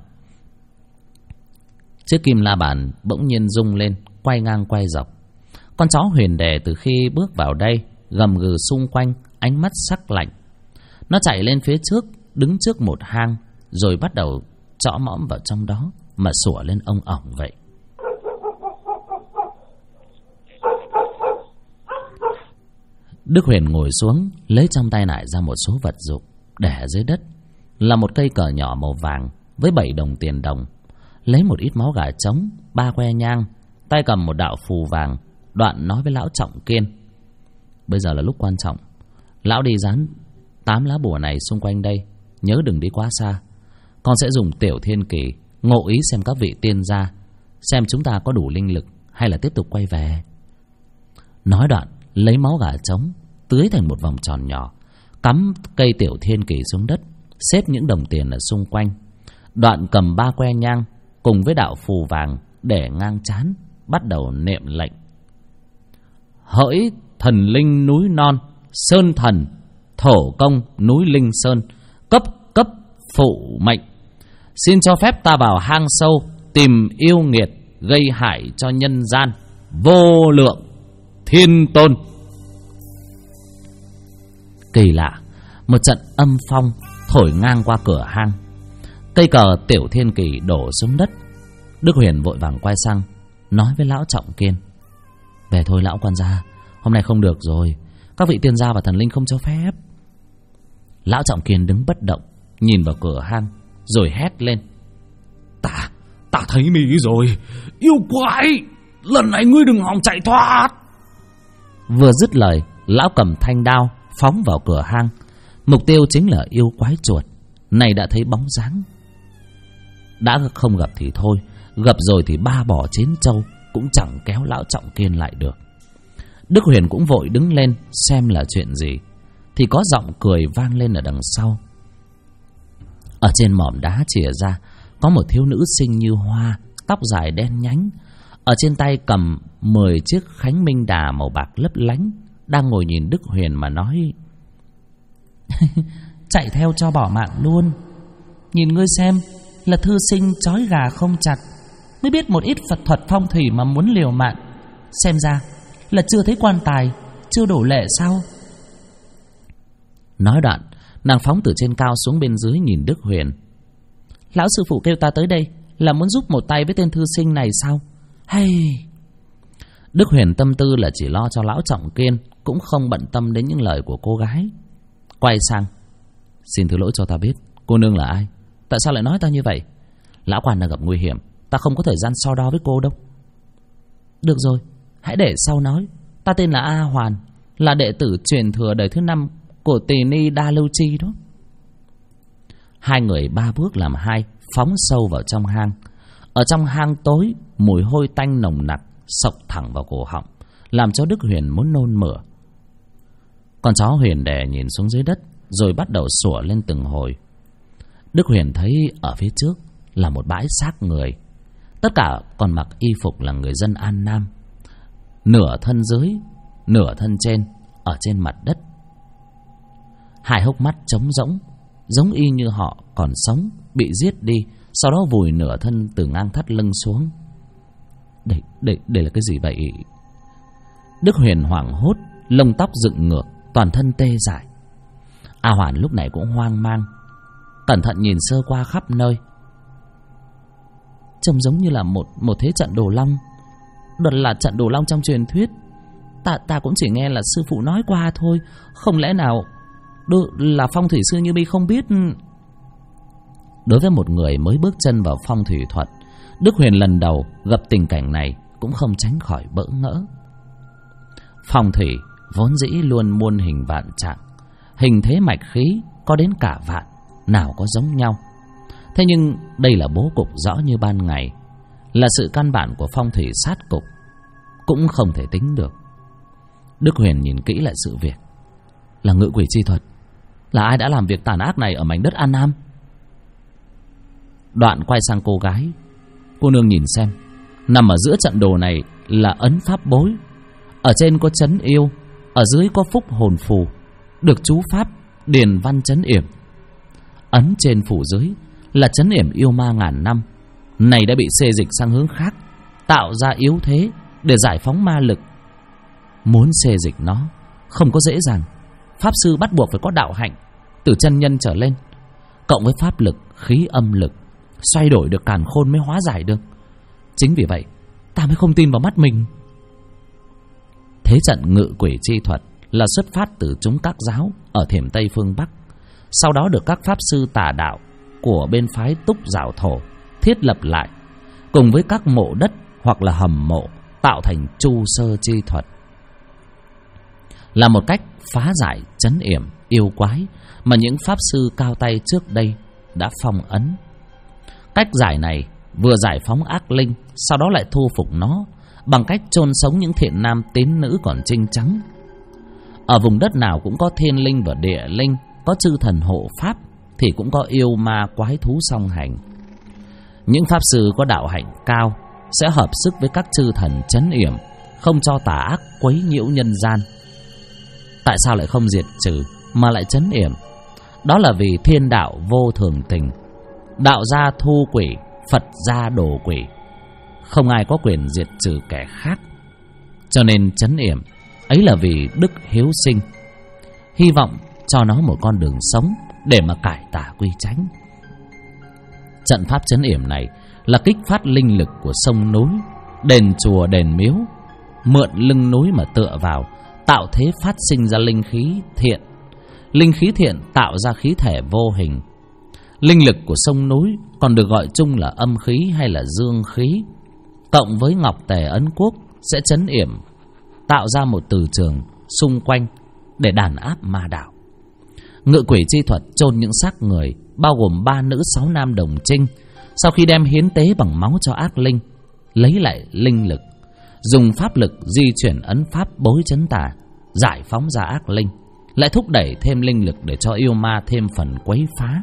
Chiếc kim la bàn bỗng nhiên rung lên, quay ngang quay dọc. Con chó Huyền Đề từ khi bước vào đây gầm gừ xung quanh, ánh mắt sắc lạnh. Nó chạy lên phía trước, đứng trước một hang, rồi bắt đầu chõ mõm vào trong đó mà sủa lên ông ỏng vậy. Đức Huyền ngồi xuống, lấy trong tay nải ra một số vật dụng để ở dưới đất, là một cây cờ nhỏ màu vàng với 7 đồng tiền đồng, lấy một ít máu gà trống, 3 que nhang, tay cầm một đạo phù vàng. Đoạn nói với Lão Trọng Kiên: bây giờ là lúc quan trọng, lão đi dán 8 lá bùa này xung quanh đây, nhớ đừng đi quá xa. Con sẽ dùng tiểu thiên kỳ ngộ ý xem các vị tiên gia, xem chúng ta có đủ linh lực hay là tiếp tục quay về. Nói đoạn lấy máu gà trống tưới thành một vòng tròn nhỏ, cắm cây tiểu thiên kỳ xuống đất, xếp những đồng tiền ở xung quanh. Đoạn cầm 3 que nhang cùng với đạo phù vàng để ngang trán, bắt đầu niệm lệnh: hỡi thần linh núi non sơn thần, thổ công núi linh sơn, cấp cấp phụ mệnh, xin cho phép ta vào hang sâu tìm yêu nghiệt gây hại cho nhân gian, vô lượng thiên tôn. Kỳ lạ, một trận âm phong thổi ngang qua cửa hang, cây cờ tiểu thiên kỳ đổ xuống đất. Đức Huyền vội vàng quay sang nói với Lão Trọng Kiên: về thôi lão quan gia, hôm nay không được rồi, các vị tiên gia và thần linh không cho phép. Lão Trọng Kiên đứng bất động, nhìn vào cửa hang rồi hét lên: Ta thấy mì rồi, yêu quái, lần này ngươi đừng hòng chạy thoát. Vừa dứt lời, lão cầm thanh đao phóng vào cửa hang, mục tiêu chính là yêu quái chuột. Này đã thấy bóng dáng, đã không gặp thì thôi, gặp rồi thì 3 bò chín trâu cũng chẳng kéo Lão Trọng Kiên lại được. Đức Huyền cũng vội đứng lên xem là chuyện gì, thì có giọng cười vang lên ở đằng sau. Ở trên mỏm đá chìa ra có một thiếu nữ xinh như hoa, tóc dài đen nhánh, ở trên tay cầm 10 chiếc khánh minh đà màu bạc lấp lánh, đang ngồi nhìn Đức Huyền mà nói: chạy theo cho bỏ mạng luôn. Nhìn ngươi xem, là thư sinh trói gà không chặt, mới biết một ít Phật thuật phong thủy mà muốn liều mạng. Xem ra là chưa thấy quan tài, chưa đổ lệ sao? Nói đoạn, nàng phóng từ trên cao xuống bên dưới nhìn Đức Huyền. Lão sư phụ kêu ta tới đây là muốn giúp một tay với tên thư sinh này sao? Hay... Đức Huyền tâm tư là chỉ lo cho Lão Trọng Kiên, cũng không bận tâm đến những lời của cô gái. Quay sang: xin thứ lỗi cho ta biết, cô nương là ai? Tại sao lại nói ta như vậy? Lão quan đang gặp nguy hiểm, ta không có thời gian so đo với cô đâu. Được rồi, hãy để sau nói. Ta tên là A Hoàn, là đệ tử truyền thừa đời thứ 5 của Tỳ Ni Đa Lưu Chi đó. Hai người 3 bước làm 2, phóng sâu vào trong hang. Ở trong hang tối, mùi hôi tanh nồng nặc xộc thẳng vào cổ họng, làm cho Đức Huyền muốn nôn mửa. Con chó Huyền Đề nhìn xuống dưới đất, rồi bắt đầu sủa lên từng hồi. Đức Huyền thấy ở phía trước là một bãi xác người. Tất cả còn mặc y phục là người dân An Nam, nửa thân dưới, nửa thân trên, ở trên mặt đất. Hai hốc mắt trống rỗng, giống y như họ còn sống, bị giết đi, sau đó vùi nửa thân từ ngang thắt lưng xuống. Đây là cái gì vậy? Đức Huyền hoảng hốt, lông tóc dựng ngược, toàn thân tê dại. A Hoàn lúc này cũng hoang mang, cẩn thận nhìn sơ qua khắp nơi. Trông giống như là một thế trận đồ long. Đó là trận đồ long trong truyền thuyết. Ta cũng chỉ nghe là sư phụ nói qua thôi, không lẽ nào là phong thủy sư như mi không biết? Đối với một người mới bước chân vào phong thủy thuật, Đức Huyền lần đầu gặp tình cảnh này cũng không tránh khỏi bỡ ngỡ. Phong thủy vốn dĩ luôn muôn hình vạn trạng, hình thế mạch khí có đến cả vạn, nào có giống nhau. Thế nhưng đây là bố cục rõ như ban ngày, là sự căn bản của phong thủy sát cục, cũng không thể tính được. Đức Huyền nhìn kỹ lại sự việc. Là ngự quỷ chi thuật. Là ai đã làm việc tàn ác này ở mảnh đất An Nam? Đoạn quay sang cô gái. Cô nương nhìn xem, nằm ở giữa trận đồ này là ấn pháp bối. Ở trên có trấn yêu, ở dưới có phúc hồn phù, được chú pháp điền văn trấn yểm. Ấn trên phủ dưới là trấn yểm yêu ma ngàn năm, này đã bị xê dịch sang hướng khác, tạo ra yếu thế để giải phóng ma lực. Muốn xê dịch nó không có dễ dàng. Pháp sư bắt buộc phải có đạo hạnh từ chân nhân trở lên, cộng với pháp lực, khí âm lực, xoay đổi được càn khôn mới hóa giải được. Chính vì vậy ta mới không tin vào mắt mình. Thế trận ngự quỷ chi thuật là xuất phát từ chúng các giáo ở Thiểm Tây phương Bắc, sau đó được các pháp sư tà đạo của bên phái Túc Giảo Thổ thiết lập lại, cùng với các mộ đất hoặc là hầm mộ, tạo thành chu sơ chi thuật, là một cách phá giải trấn yểm yêu quái mà những pháp sư cao tay trước đây đã phong ấn. Cách giải này vừa giải phóng ác linh, sau đó lại thu phục nó bằng cách chôn sống những thiện nam tín nữ còn trinh trắng. Ở vùng đất nào cũng có thiên linh và địa linh, có chư thần hộ pháp, thì cũng có yêu ma quái thú song hành. Những pháp sư có đạo hạnh cao sẽ hợp sức với các chư thần trấn yểm, không cho tà ác quấy nhiễu nhân gian. Tại sao lại không diệt trừ mà lại trấn yểm? Đó là vì thiên đạo vô thường tình, đạo gia thu quỷ, Phật gia đổ quỷ, không ai có quyền diệt trừ kẻ khác. Cho nên trấn yểm ấy là vì đức hiếu sinh, hy vọng cho nó một con đường sống để mà cải tà quy chánh. Trận pháp trấn yểm này là kích phát linh lực của sông núi, đền chùa đền miếu, mượn lưng núi mà tựa vào, tạo thế phát sinh ra linh khí thiện. Linh khí thiện tạo ra khí thể vô hình. Linh lực của sông núi còn được gọi chung là âm khí hay là dương khí, cộng với ngọc tề ấn quốc sẽ trấn yểm, tạo ra một từ trường xung quanh để đàn áp ma đạo. Ngự quỷ chi thuật chôn những xác người, bao gồm 3 nữ 6 nam đồng trinh, sau khi đem hiến tế bằng máu cho ác linh, lấy lại linh lực, dùng pháp lực di chuyển ấn pháp bối trấn tà, giải phóng ra ác linh, lại thúc đẩy thêm linh lực để cho yêu ma thêm phần quấy phá.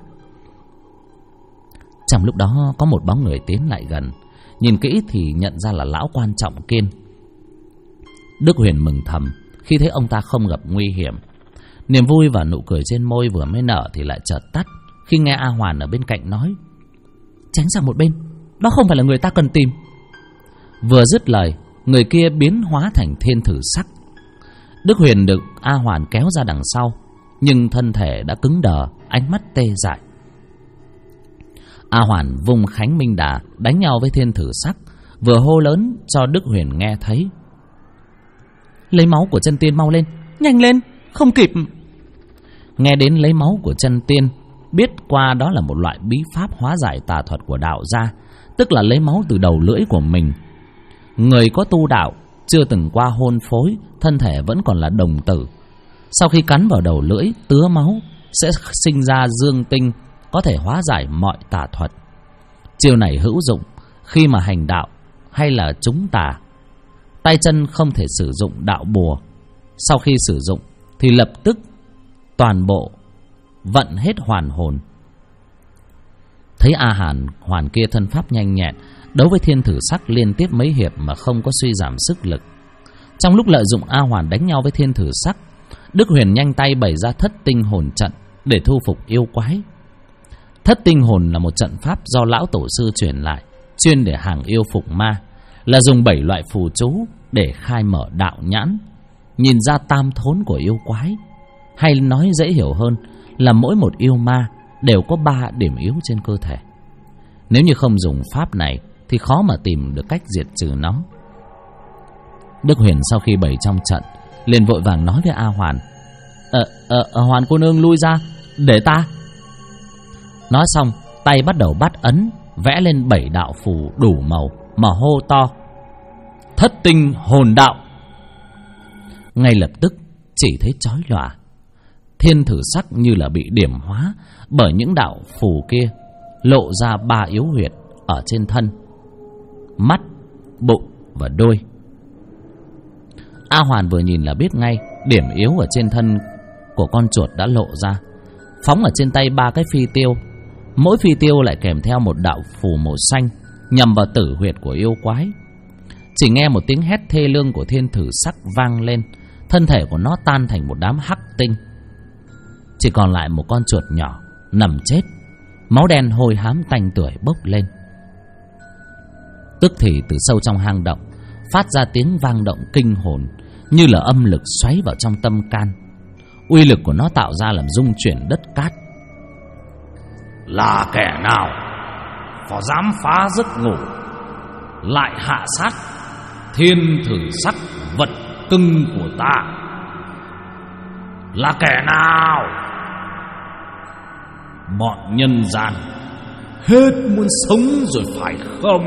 Trong lúc đó có một bóng người tiến lại gần, nhìn kỹ thì nhận ra là lão quan Trọng Kiên. Đức Huyền mừng thầm khi thấy ông ta không gặp nguy hiểm. Niềm vui và nụ cười trên môi vừa mới nở thì lại chợt tắt khi nghe A Hoàn ở bên cạnh nói: "Tránh sang một bên, đó không phải là người ta cần tìm." Vừa dứt lời, người kia biến hóa thành thiên thử sắc. Đức Huyền được A Hoàn kéo ra đằng sau, nhưng thân thể đã cứng đờ, ánh mắt tê dại. A Hoàn vùng Khánh Minh Đà đánh nhau với thiên thử sắc, vừa hô lớn cho Đức Huyền nghe thấy: "Lấy máu của chân tiên mau lên, nhanh lên, không kịp." Nghe đến lấy máu của chân tiên, biết qua đó là một loại bí pháp hóa giải tà thuật của đạo gia, tức là lấy máu từ đầu lưỡi của mình. Người có tu đạo chưa từng qua hôn phối, thân thể vẫn còn là đồng tử, sau khi cắn vào đầu lưỡi tứa máu sẽ sinh ra dương tinh, có thể hóa giải mọi tà thuật. Chiêu này hữu dụng khi mà hành đạo hay là trúng tà. Tay chân không thể sử dụng đạo bùa, sau khi sử dụng thì lập tức toàn bộ vận hết hoàn hồn. Thấy A Hoàn kia thân pháp nhanh nhẹn, đấu với thiên thử sắc liên tiếp mấy hiệp mà không có suy giảm sức lực. Trong lúc lợi dụng A Hoàn đánh nhau với thiên thử sắc, Đức Huyền nhanh tay bày ra thất tinh hồn trận để thu phục yêu quái. Thất tinh hồn là một trận pháp do lão tổ sư truyền lại, chuyên để hàng yêu phục ma, là dùng 7 loại phù chú để khai mở đạo nhãn, nhìn ra tam thốn của yêu quái. Hay nói dễ hiểu hơn là mỗi một yêu ma đều có 3 điểm yếu trên cơ thể. Nếu như không dùng pháp này thì khó mà tìm được cách diệt trừ nó. Đức Huyền sau khi bày trong trận liền vội vàng nói với A Hoàn: Hoàn cô nương lui ra, để ta. Nói xong tay bắt đầu bắt ấn, vẽ lên 7 đạo phù đủ màu mà hô to: "Thất tinh hồn đạo." Ngay lập tức chỉ thấy chói lòa. Thiên thử sắc như là bị điểm hóa bởi những đạo phù kia, lộ ra 3 yếu huyệt ở trên thân: mắt, bụng và đuôi. A Hoàn vừa nhìn là biết ngay điểm yếu ở trên thân của con chuột đã lộ ra. Phóng ở trên tay 3 cái phi tiêu, mỗi phi tiêu lại kèm theo một đạo phù màu xanh nhằm vào tử huyệt của yêu quái. Chỉ nghe một tiếng hét thê lương của thiên thử sắc vang lên, thân thể của nó tan thành một đám hắc tinh. Chỉ còn lại một con chuột nhỏ nằm chết, máu đen hôi hám tanh tưởi bốc lên. Tức thì từ sâu trong hang động phát ra tiếng vang động kinh hồn, như là âm lực xoáy vào trong tâm can. Uy lực của nó tạo ra làm rung chuyển đất cát. Là kẻ nào có dám phá giấc ngủ, lại hạ sát thiên thử sắc vật cưng của ta? Là kẻ nào? Bọn nhân gian hết muốn sống rồi phải không?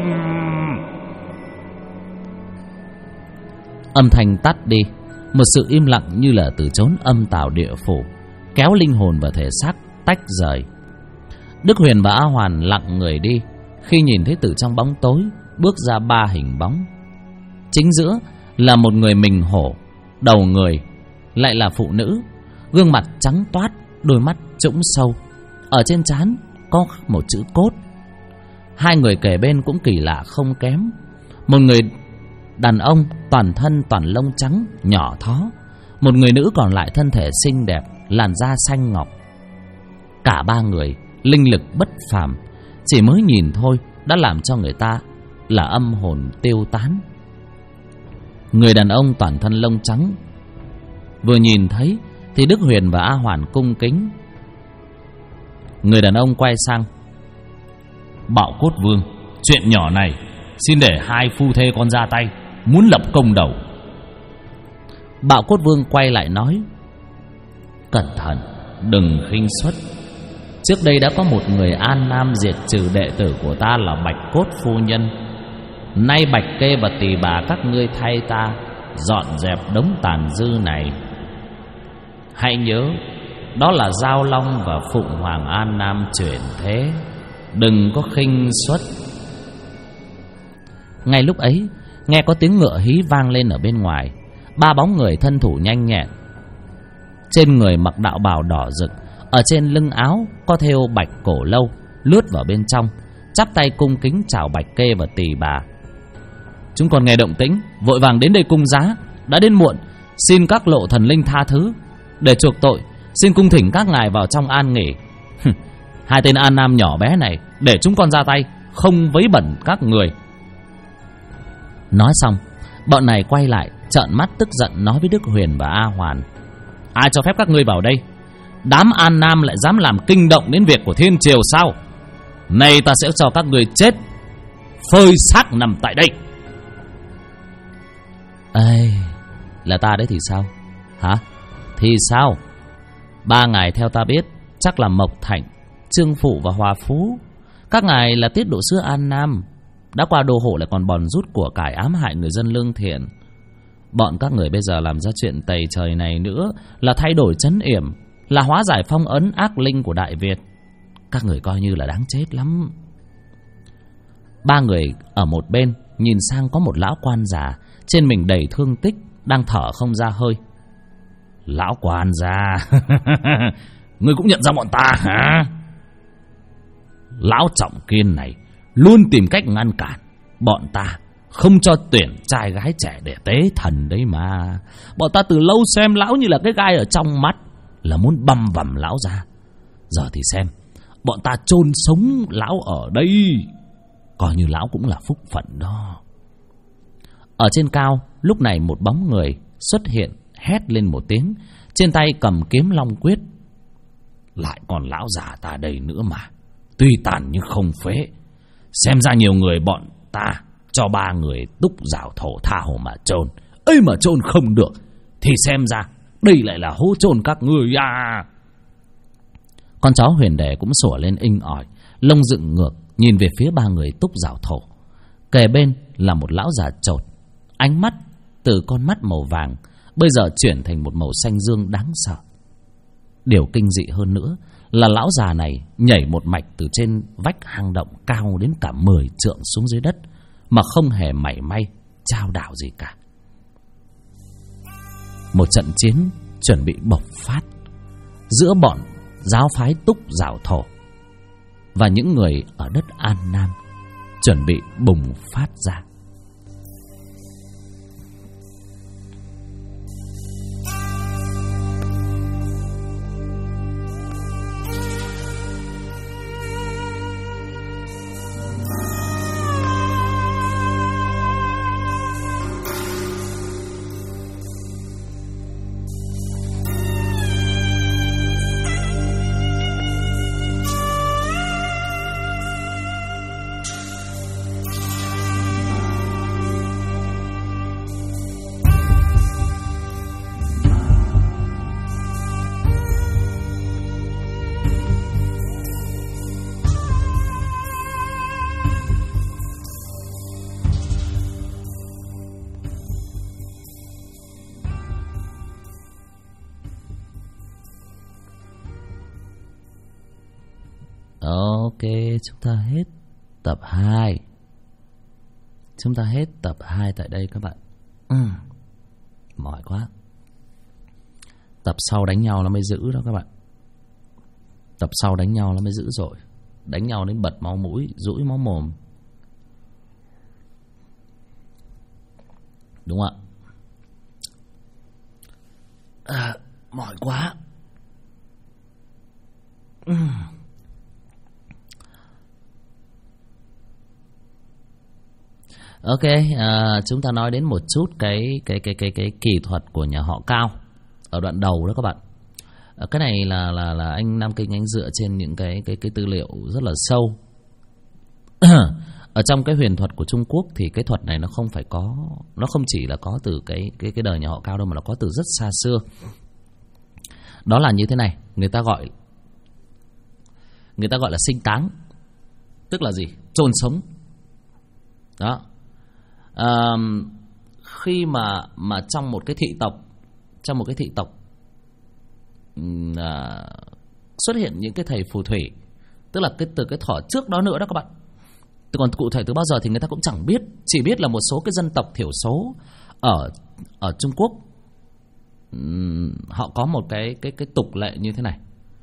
Âm thanh tắt đi, một sự im lặng như là từ chốn âm tào địa phủ, kéo linh hồn và thể xác tách rời. Đức Huyền và A Hoàn lặng người đi khi nhìn thấy từ trong bóng tối bước ra 3 hình bóng. Chính giữa là một người mình hổ, đầu người lại là phụ nữ, gương mặt trắng toát, đôi mắt trũng sâu, ở trên trán có một chữ cốt. 2 người kề bên cũng kỳ lạ không kém. Một người đàn ông toàn thân toàn lông trắng nhỏ thó, một người nữ còn lại thân thể xinh đẹp, làn da xanh ngọc. Cả 3 người linh lực bất phàm, chỉ mới nhìn thôi đã làm cho người ta là âm hồn tiêu tán. Người đàn ông toàn thân lông trắng vừa nhìn thấy thì Đức Huyền và A Hoàn cung kính. Người đàn ông quay sang: Bạo Cốt Vương, chuyện nhỏ này xin để 2 phu thê con ra tay, muốn lập công đầu. Bạo Cốt Vương quay lại nói: Cẩn thận, đừng khinh suất. Trước đây đã có một người An Nam diệt trừ đệ tử của ta là Bạch Cốt Phu Nhân. Nay Bạch Kê và Tỳ Bà các ngươi thay ta dọn dẹp đống tàn dư này. Hãy nhớ, đó là Giao Long và Phụng Hoàng An Nam chuyển thế, đừng có khinh suất. Ngay lúc ấy, nghe có tiếng ngựa hí vang lên ở bên ngoài. 3 bóng người thân thủ nhanh nhẹn, trên người mặc đạo bào đỏ rực, ở trên lưng áo có thêu bạch cổ lâu, lướt vào bên trong, chắp tay cung kính chào Bạch Kê và Tỳ Bà. Chúng còn nghe động tĩnh, vội vàng đến đây cung giá. Đã đến muộn, xin các lộ thần linh tha thứ. Để chuộc tội, xin cung thỉnh các ngài vào trong an nghỉ. 2 tên An Nam nhỏ bé này, để chúng con ra tay, không vấy bẩn các người. Nói xong, bọn này quay lại trợn mắt tức giận nói với Đức Huyền và A Hoàn: Ai cho phép các ngươi vào đây? Đám An Nam lại dám làm kinh động đến việc của thiên triều sao? Nay ta sẽ cho các ngươi chết phơi xác nằm tại đây. Ê, là ta đấy thì sao? Hả? Thì sao? 3 ngài theo ta biết chắc là Mộc Thạnh, Trương Phụ và Hòa Phú. Các ngài là tiết độ sứ An Nam, đã qua đô hộ lại còn bòn rút của cải ám hại người dân lương thiện. Bọn các người bây giờ làm ra chuyện tày trời này nữa là thay đổi trấn yểm, là hóa giải phong ấn ác linh của Đại Việt. Các người coi như là đáng chết lắm. 3 người ở một bên nhìn sang có một lão quan già, trên mình đầy thương tích, đang thở không ra hơi. Lão quan già, ngươi cũng nhận ra bọn ta hả? Lão Trọng Kiên này luôn tìm cách ngăn cản bọn ta, không cho tuyển trai gái trẻ để tế thần đấy mà. Bọn ta từ lâu xem lão như là cái gai ở trong mắt, là muốn băm vằm lão ra. Giờ thì xem, bọn ta chôn sống lão ở đây, coi như lão cũng là phúc phận đó. Ở trên cao, lúc này một bóng người xuất hiện, hét lên một tiếng, trên tay cầm kiếm long quyết. Lại còn lão già ta đây nữa mà, tuy tàn nhưng không phế. Xem ra nhiều người bọn ta cho 3 người túc rào thổ tha hồ mà chôn, ấy mà chôn không được thì xem ra đây lại là hố chôn các người à. Con chó Huyền Đề cũng sủa lên inh ỏi, lông dựng ngược nhìn về phía 3 người túc rào thổ. Kề bên là một lão già chột, ánh mắt từ con mắt màu vàng bây giờ chuyển thành một màu xanh dương đáng sợ. Điều kinh dị hơn nữa là lão già này nhảy một mạch từ trên vách hang động cao đến cả 10 trượng xuống dưới đất mà không hề mảy may chao đảo gì cả. Một trận chiến chuẩn bị bộc phát giữa bọn giáo phái Túc Giảo Thổ và những người ở đất An Nam chuẩn bị bùng phát ra. Ok, chúng ta hết tập 2. Chúng ta hết tập 2 tại đây các bạn. Mỏi quá. Tập sau đánh nhau nó mới giữ đó các bạn. Tập sau đánh nhau nó mới giữ rồi. Đánh nhau đến bật máu mũi, rũi máu mồm. Đúng không ạ? Mỏi quá. Ok, chúng ta nói đến một chút cái kỹ thuật của nhà họ Cao ở đoạn đầu đó các bạn. Cái này là anh Nam Kinh anh dựa trên những cái tư liệu rất là sâu. Ở trong cái huyền thuật của Trung Quốc thì cái thuật này nó không chỉ là có từ cái đời nhà họ Cao đâu, mà nó có từ rất xa xưa. Đó là như thế này, người ta gọi là sinh táng, tức là gì? Chôn sống. Đó. Khi mà trong một cái thị tộc xuất hiện những cái thầy phù thủy, tức là từ cái thuở trước đó nữa đó các bạn. Còn cụ thể từ bao giờ thì người ta cũng chẳng biết, chỉ biết là một số cái dân tộc thiểu số ở Trung Quốc họ có một cái tục lệ như thế này.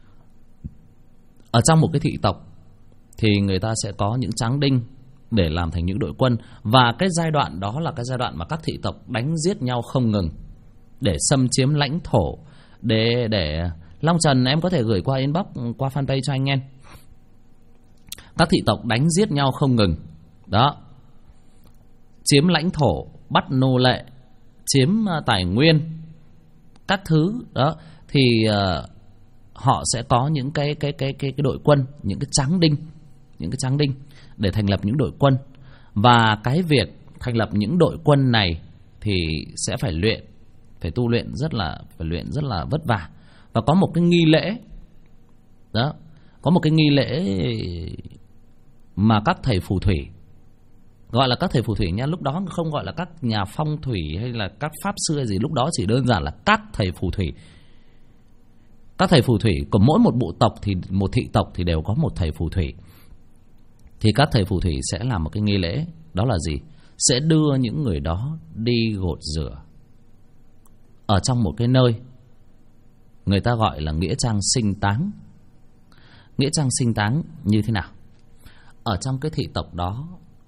Ở trong một cái thị tộc thì người ta sẽ có những tráng đinh để làm thành những đội quân, và cái giai đoạn đó là cái giai đoạn mà các thị tộc đánh giết nhau không ngừng để xâm chiếm lãnh thổ. Để Long Trần em có thể gửi qua inbox, qua fanpage cho anh em. Các thị tộc đánh giết nhau không ngừng đó, chiếm lãnh thổ, bắt nô lệ, chiếm tài nguyên các thứ đó, thì họ sẽ có những cái đội quân, những cái tráng đinh để thành lập những đội quân. Và cái việc thành lập những đội quân này thì sẽ phải tu luyện rất là vất vả. Và có một cái nghi lễ đó, có một cái nghi lễ mà các thầy phù thủy, gọi là các thầy phù thủy nha, lúc đó không gọi là các nhà phong thủy hay là các pháp sư hay gì, lúc đó chỉ đơn giản là các thầy phù thủy. Các thầy phù thủy của mỗi một bộ tộc thì một thị tộc thì đều có một thầy phù thủy. Thì các thầy phù thủy sẽ làm một cái nghi lễ, đó là gì? Sẽ đưa những người đó đi gột rửa ở trong một cái nơi người ta gọi là nghĩa trang sinh táng. Nghĩa trang sinh táng như thế nào? Ở trong cái thị tộc đó,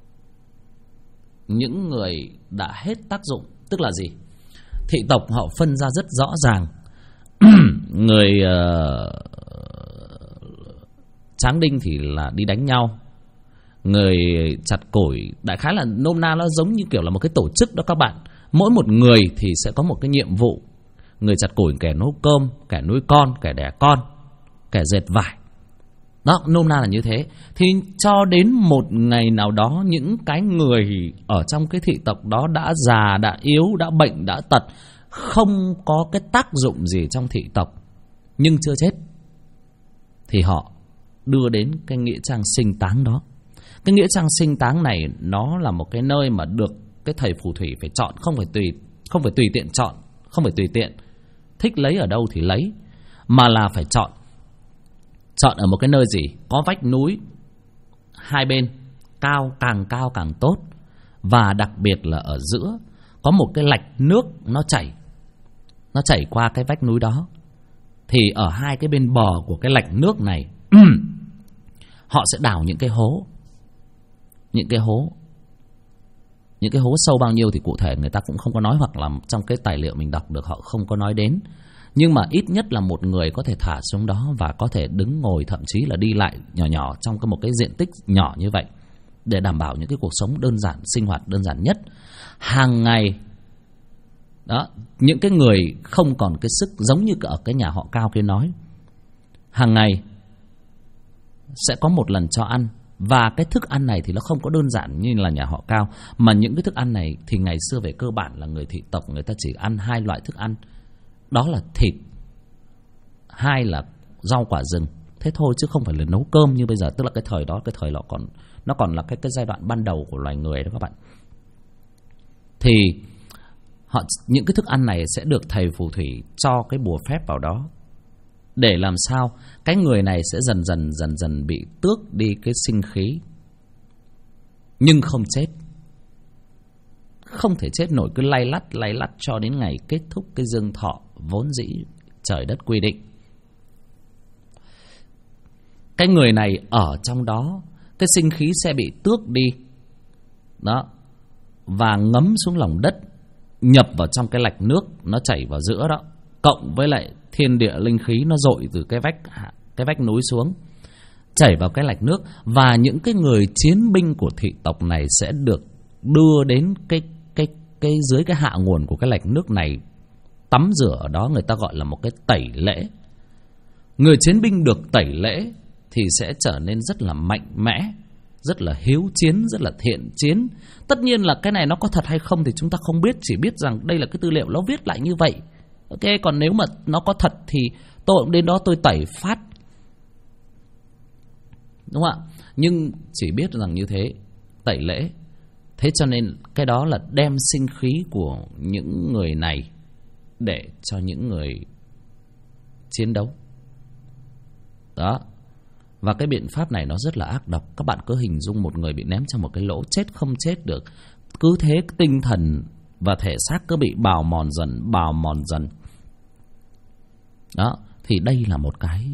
những người đã hết tác dụng, tức là gì? Thị tộc họ phân ra rất rõ ràng. Người tráng đinh thì là đi đánh nhau, người chặt củi, đại khái là nôm na nó giống như kiểu là một cái tổ chức đó các bạn. Mỗi một người thì sẽ có một cái nhiệm vụ. Người chặt củi kẻ nấu cơm, kẻ nuôi con, kẻ đẻ con, kẻ dệt vải. Đó, nôm na là như thế. Thì cho đến một ngày nào đó, những cái người ở trong cái thị tộc đó đã già, đã yếu, đã bệnh, đã tật, không có cái tác dụng gì trong thị tộc, nhưng chưa chết, thì họ đưa đến cái nghĩa trang sinh táng đó. Cái nghĩa trang sinh táng này nó là một cái nơi mà được cái thầy phù thủy phải chọn, không phải tùy tiện chọn, Không phải tùy tiện, thích lấy ở đâu thì lấy, mà là phải chọn ở một cái nơi gì có vách núi hai bên, cao càng tốt, và đặc biệt là ở giữa có một cái lạch nước nó chảy qua cái vách núi đó. Thì ở hai cái bên bờ của cái lạch nước này họ sẽ đào những cái hố sâu bao nhiêu thì cụ thể người ta cũng không có nói, hoặc là trong cái tài liệu mình đọc được họ không có nói đến. Nhưng mà ít nhất là một người có thể thả xuống đó và có thể đứng ngồi, thậm chí là đi lại nhỏ trong một cái diện tích nhỏ như vậy, để đảm bảo những cái cuộc sống đơn giản, sinh hoạt đơn giản nhất hàng ngày. Đó, những cái người không còn cái sức, giống như ở cái nhà họ Cao kia nói, hàng ngày sẽ có một lần cho ăn. Và cái thức ăn này thì nó không có đơn giản như là nhà họ Cao, mà những cái thức ăn này thì ngày xưa về cơ bản là người thị tộc người ta chỉ ăn hai loại thức ăn, đó là thịt, hai là rau quả rừng. Thế thôi, chứ không phải là nấu cơm như bây giờ. Tức là cái thời đó, nó còn là cái giai đoạn ban đầu của loài người đó các bạn. Thì những cái thức ăn này sẽ được thầy phù thủy cho cái bùa phép vào đó, để làm sao cái người này sẽ dần dần bị tước đi cái sinh khí, nhưng không chết, không thể chết nổi, cứ lay lắt cho đến ngày kết thúc cái dương thọ vốn dĩ trời đất quy định. Cái người này ở trong đó, cái sinh khí sẽ bị tước đi đó, và ngấm xuống lòng đất, nhập vào trong cái lạch nước nó chảy vào giữa đó, cộng với lại thiên địa linh khí nó dội từ cái vách núi xuống, chảy vào cái lạch nước. Và những cái người chiến binh của thị tộc này sẽ được đưa đến cái dưới cái hạ nguồn của cái lạch nước này, tắm rửa ở đó. Người ta gọi là một cái tẩy lễ. Người chiến binh được tẩy lễ thì sẽ trở nên rất là mạnh mẽ, rất là hiếu chiến, rất là thiện chiến. Tất nhiên là cái này nó có thật hay không thì chúng ta không biết, chỉ biết rằng đây là cái tư liệu nó viết lại như vậy. Ok, còn nếu mà nó có thật thì tôi cũng đến đó tôi tẩy phát, đúng không ạ? Nhưng chỉ biết rằng như thế, tẩy lễ. Thế cho nên cái đó là đem sinh khí của những người này để cho những người chiến đấu đó. Và cái biện pháp này nó rất là ác độc. Các bạn cứ hình dung một người bị ném trong một cái lỗ, chết không chết được, cứ thế tinh thần và thể xác cứ bị bào mòn dần đó. Thì đây là một cái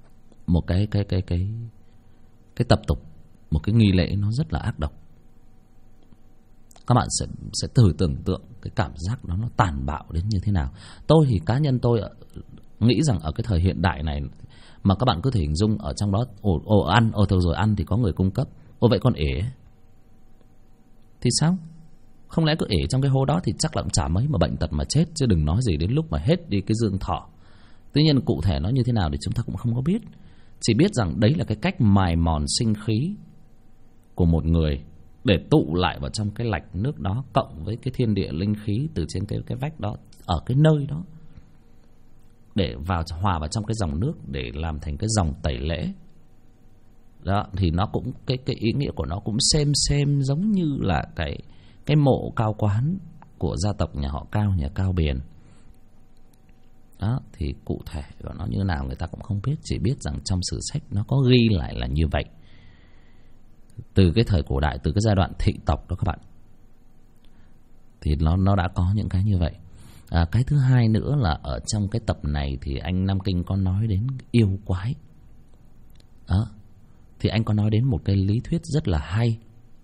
tập tục, một cái nghi lễ nó rất là ác độc. Các bạn sẽ thử tưởng tượng cái cảm giác đó nó tàn bạo đến như thế nào. Tôi thì cá nhân tôi nghĩ rằng ở cái thời hiện đại này mà các bạn cứ thể hình dung ở trong đó ăn thôi rồi ăn thì có người cung cấp. Vậy còn ể thì sao? Không lẽ cứ ể trong cái hố đó thì chắc là cũng chả mấy mà bệnh tật mà chết, chứ đừng nói gì đến lúc mà hết đi cái dương thọ. Tuy nhiên cụ thể nó như thế nào thì chúng ta cũng không có biết. Chỉ biết rằng đấy là cái cách mài mòn sinh khí của một người để tụ lại vào trong cái lạch nước đó, cộng với cái thiên địa linh khí từ trên cái vách đó, ở cái nơi đó, để hòa vào trong cái dòng nước để làm thành cái dòng tẩy lễ đó. Thì nó cũng cái ý nghĩa của nó cũng xem giống như là cái mộ cao quán của gia tộc nhà họ Cao, nhà Cao Biền đó. Thì cụ thể của nó như nào người ta cũng không biết, chỉ biết rằng trong sử sách nó có ghi lại là như vậy, từ cái thời cổ đại, từ cái giai đoạn thị tộc đó các bạn, thì nó đã có những cái như vậy. Cái thứ hai nữa là ở trong cái tập này thì anh Nam Kinh có nói đến yêu quái đó. Thì anh có nói đến một cái lý thuyết rất là hay.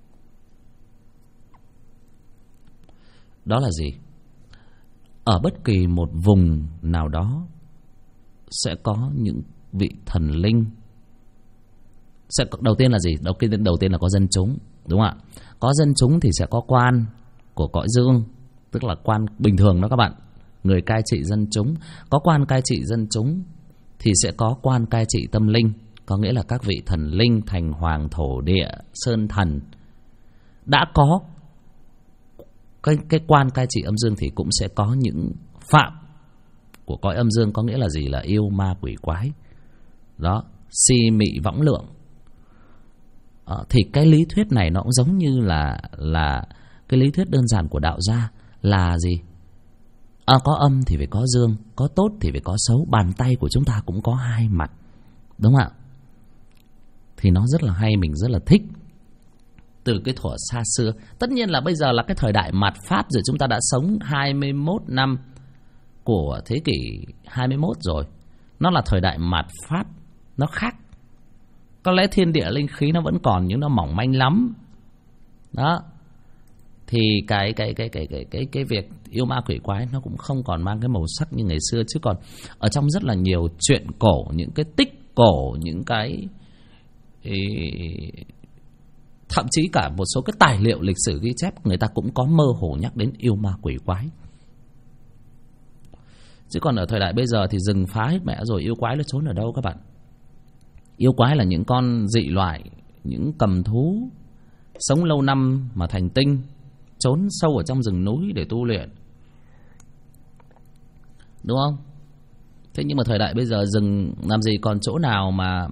Đó là gì? Ở bất kỳ một vùng nào đó sẽ có những vị thần linh. Đầu tiên là gì? Đầu tiên là có dân chúng, đúng không ạ? Có dân chúng thì sẽ có quan của cõi dương, tức là quan bình thường đó các bạn, người cai trị dân chúng. Có quan cai trị dân chúng thì sẽ có quan cai trị tâm linh, có nghĩa là các vị thần linh, thành hoàng, thổ địa, sơn thần. Đã có cái quan cai trị âm dương thì cũng sẽ có những phạm của cõi âm dương, có nghĩa là gì? Là yêu ma quỷ quái đó, si mị võng lượng. Thì cái lý thuyết này nó cũng giống như là cái lý thuyết đơn giản của đạo gia là gì? Có âm thì phải có dương, có tốt thì phải có xấu. Bàn tay của chúng ta cũng có hai mặt, đúng không ạ? Thì nó rất là hay, mình rất là thích. Từ cái thuở xa xưa. Tất nhiên là bây giờ là cái thời đại mạt Pháp rồi, chúng ta đã sống 21 năm của thế kỷ 21 rồi. Nó là thời đại mạt Pháp, nó khác. Có lẽ thiên địa linh khí nó vẫn còn nhưng nó mỏng manh lắm. Đó. Thì cái việc yêu ma quỷ quái nó cũng không còn mang cái màu sắc như ngày xưa. Chứ còn ở trong rất là nhiều chuyện cổ, những cái tích cổ, những cái thậm chí cả một số cái tài liệu lịch sử ghi chép, người ta cũng có mơ hồ nhắc đến yêu ma quỷ quái. Chứ còn ở thời đại bây giờ thì rừng phá hết mẹ rồi, yêu quái nó trốn ở đâu các bạn? Yêu quái là những con dị loại, những cầm thú sống lâu năm mà thành tinh, trốn sâu ở trong rừng núi để tu luyện, đúng không? Thế nhưng mà thời đại bây giờ rừng làm gì còn chỗ nào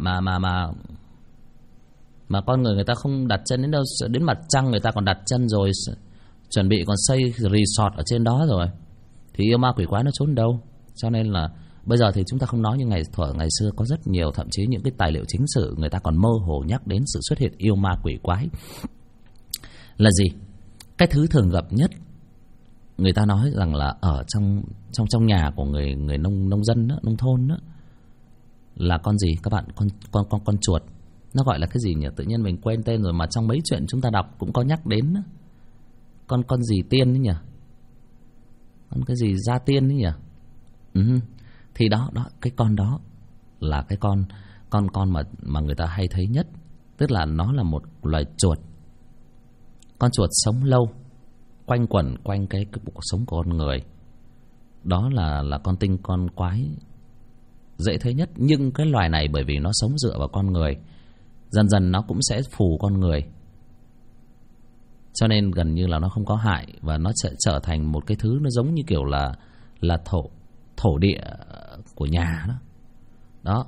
mà con người ta không đặt chân đến đâu. Đến mặt trăng người ta còn đặt chân rồi, chuẩn bị còn xây resort ở trên đó rồi. Thì yêu ma quỷ quái nó trốn đâu? Cho nên là bây giờ thì chúng ta không nói như ngày xưa, có rất nhiều, thậm chí những cái tài liệu chính sử người ta còn mơ hồ nhắc đến sự xuất hiện yêu ma quỷ quái. Là gì? Cái thứ thường gặp nhất, người ta nói rằng là ở trong nhà của người nông dân đó, nông thôn đó, là con gì các bạn? Con chuột. Nó gọi là cái gì nhỉ? Tự nhiên mình quên tên rồi, mà trong mấy chuyện chúng ta đọc cũng có nhắc đến đó. Con gì tiên ấy nhỉ? Con cái gì gia tiên ấy nhỉ? Thì đó cái con đó là cái con mà người ta hay thấy nhất. Tức là nó là một loài chuột. Con chuột sống lâu, quanh quẩn quanh cái cuộc sống của con người. Đó là con tinh con quái dễ thấy nhất. Nhưng cái loài này bởi vì nó sống dựa vào con người, dần dần nó cũng sẽ phù con người, cho nên gần như là nó không có hại. Và nó sẽ trở thành một cái thứ nó giống như kiểu là thổ địa của nhà đó. Đó.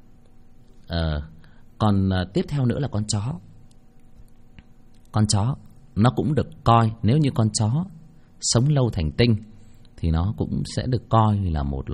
Còn tiếp theo nữa là con chó. Con chó nó cũng được coi, nếu như con chó sống lâu thành tinh thì nó cũng sẽ được coi là một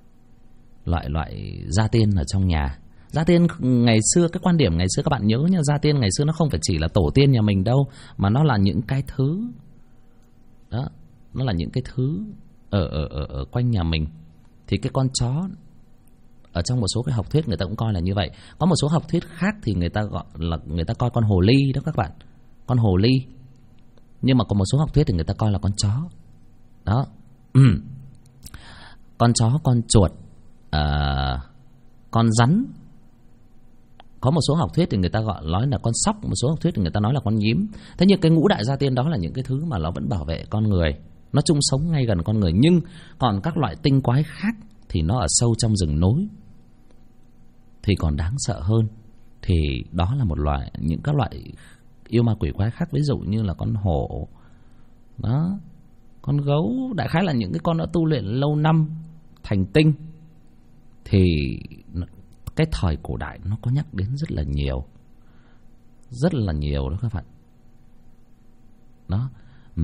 loại gia tiên ở trong nhà. Gia tiên ngày xưa, cái quan điểm ngày xưa các bạn nhớ nha, gia tiên ngày xưa nó không phải chỉ là tổ tiên nhà mình đâu, mà nó là những cái thứ đó, nó là những cái thứ ở quanh nhà mình. Thì cái con chó ở trong một số cái học thuyết người ta cũng coi là như vậy. Có một số học thuyết khác thì người ta gọi là, người ta coi con hồ ly đó các bạn, con hồ ly. Nhưng mà có một số học thuyết thì người ta coi là con chó đó. Con chó, con chuột, con rắn. Có một số học thuyết thì người ta gọi nói là con sóc, một số học thuyết thì người ta nói là con nhím. Thế nhưng cái ngũ đại gia tiên đó là những cái thứ mà nó vẫn bảo vệ con người, nó chung sống ngay gần con người. Nhưng còn các loại tinh quái khác thì nó ở sâu trong rừng núi thì còn đáng sợ hơn. Thì đó là một loại, những các loại yêu ma quỷ quái khác. Ví dụ như là con hổ đó, con gấu. Đại khái là những cái con đã tu luyện lâu năm thành tinh. Thì cái thời cổ đại nó có nhắc đến rất là nhiều đó các bạn. Đó.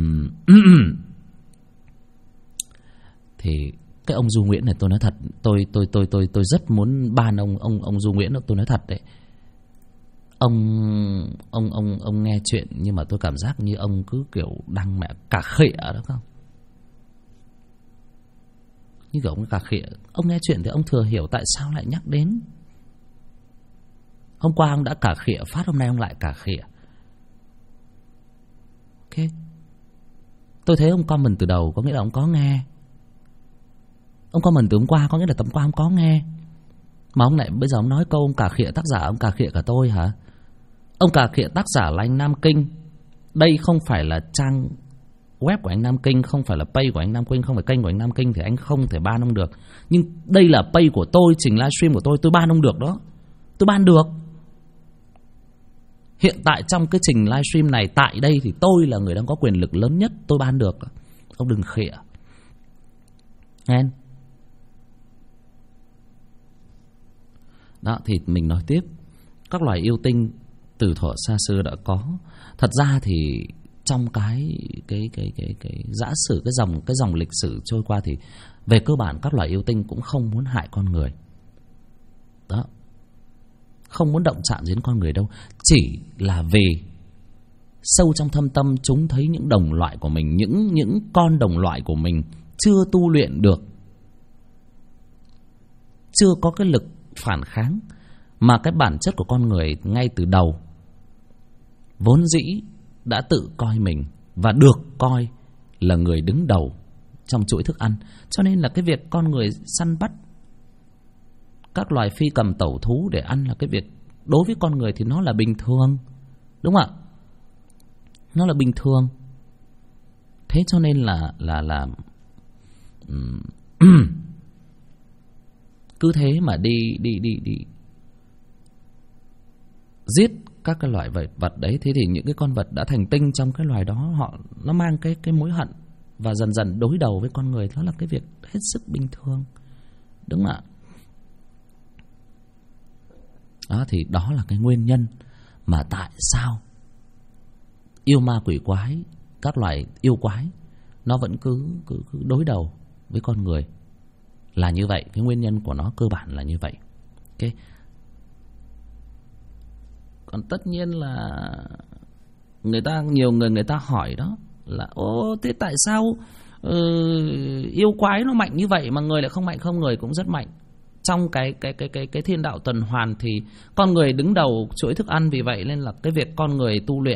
Thì cái ông Du Nguyễn này, tôi nói thật, tôi rất muốn ban ông Du Nguyễn đó, tôi nói thật đấy. Ông nghe chuyện nhưng mà tôi cảm giác như ông cứ kiểu đang mẹ cà khịa đó không? Như kiểu ông cà khịa. Ông nghe chuyện thì ông thừa hiểu tại sao lại nhắc đến. Hôm qua ông đã cà khịa phát, hôm nay ông lại cà khịa. Ok. Tôi thấy ông comment từ đầu có nghĩa là ông có nghe. Ông comment từ hôm qua có nghĩa là tầm qua ông có nghe. Mà ông lại bây giờ ông nói câu ông cà khịa tác giả, ông cà khịa cả tôi hả? Ông cà khịa tác giả là anh Nam Kinh. Đây không phải là trang web của anh Nam Kinh, không phải là page của anh Nam Kinh, không phải kênh của anh Nam Kinh thì anh không thể ban ông được. Nhưng đây là page của tôi, trình livestream của tôi ban ông được đó. Tôi ban được. Hiện tại trong cái trình livestream này, tại đây thì tôi là người đang có quyền lực lớn nhất, tôi ban được. Ông đừng khịa. Nghe. Đó, thì mình nói tiếp. Các loài yêu tinh từ thuở xa xưa đã có. Thật ra thì trong cái giả sử cái dòng lịch sử trôi qua thì về cơ bản các loài yêu tinh cũng không muốn hại con người. Đó. Không muốn động chạm đến con người đâu, chỉ là vì sâu trong thâm tâm chúng thấy những đồng loại của mình, những con đồng loại của mình chưa tu luyện được, chưa có cái lực phản kháng, mà cái bản chất của con người ngay từ đầu vốn dĩ đã tự coi mình và được coi là người đứng đầu trong chuỗi thức ăn. Cho nên là cái việc con người săn bắt các loài phi cầm tẩu thú để ăn là cái việc đối với con người thì nó là bình thường, đúng không ạ? Nó là bình thường. Thế cho nên là cứ thế mà đi giết các cái loài vật đấy. Thế thì những cái con vật đã thành tinh trong cái loài đó, nó mang cái mối hận và dần dần đối đầu với con người, đó là cái việc hết sức bình thường, đúng không ạ? Đó, thì đó là cái nguyên nhân mà tại sao yêu ma quỷ quái, các loài yêu quái nó vẫn cứ đối đầu với con người là như vậy. Cái nguyên nhân của nó cơ bản là như vậy. Okay. Còn tất nhiên là nhiều người ta hỏi đó là thế tại sao yêu quái nó mạnh như vậy mà người lại không mạnh? Không, người cũng rất mạnh. Trong cái thiên đạo tuần hoàn thì con người đứng đầu chuỗi thức ăn, vì vậy nên là cái việc con người tu luyện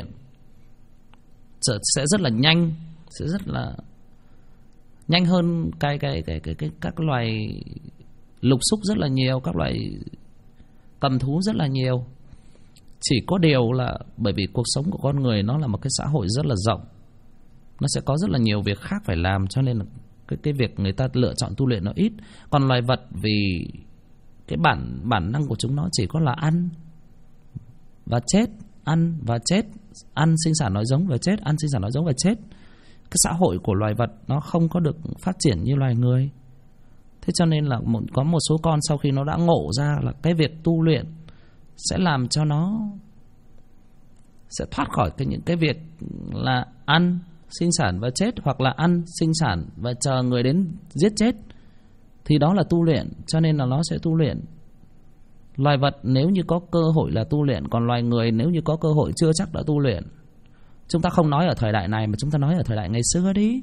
sẽ rất là nhanh, sẽ rất là nhanh hơn các loài lục xúc rất là nhiều, các loài cầm thú rất là nhiều. Chỉ có điều là bởi vì cuộc sống của con người nó là một cái xã hội rất là rộng, nó sẽ có rất là nhiều việc khác phải làm, cho nên là cái việc người ta lựa chọn tu luyện nó ít. Còn loài vật vì cái bản năng của chúng nó chỉ có là ăn và chết, ăn và chết, ăn sinh sản nói giống và chết, ăn sinh sản nói giống và chết. Cái xã hội của loài vật nó không có được phát triển như loài người. Thế cho nên là có một số con sau khi nó đã ngộ ra là cái việc tu luyện sẽ làm cho nó sẽ thoát khỏi những cái việc là ăn sinh sản và chết, hoặc là ăn sinh sản và chờ người đến giết chết, thì đó là tu luyện. Cho nên là nó sẽ tu luyện. Loài vật nếu như có cơ hội là tu luyện, còn loài người nếu như có cơ hội chưa chắc đã tu luyện. Chúng ta không nói ở thời đại này mà chúng ta nói ở thời đại ngày xưa đi.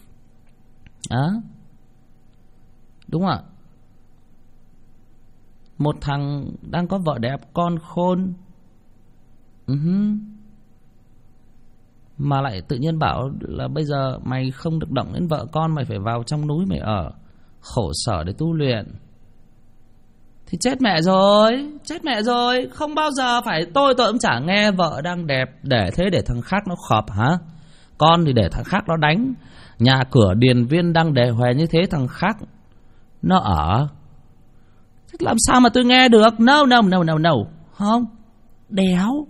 Đúng không ạ? Một thằng đang có vợ đẹp, con khôn, mà lại tự nhiên bảo là bây giờ mày không được động đến vợ con, mày phải vào trong núi mày ở khổ sở để tu luyện, thì chết mẹ rồi. Không bao giờ phải tôi cũng chả nghe. Vợ đang đẹp để thế để thằng khác nó khọp hả? Con thì để thằng khác nó đánh. Nhà cửa điền viên đang đề huề như thế, thằng khác nó ở. Thế làm sao mà tôi nghe được? No. Không, đéo.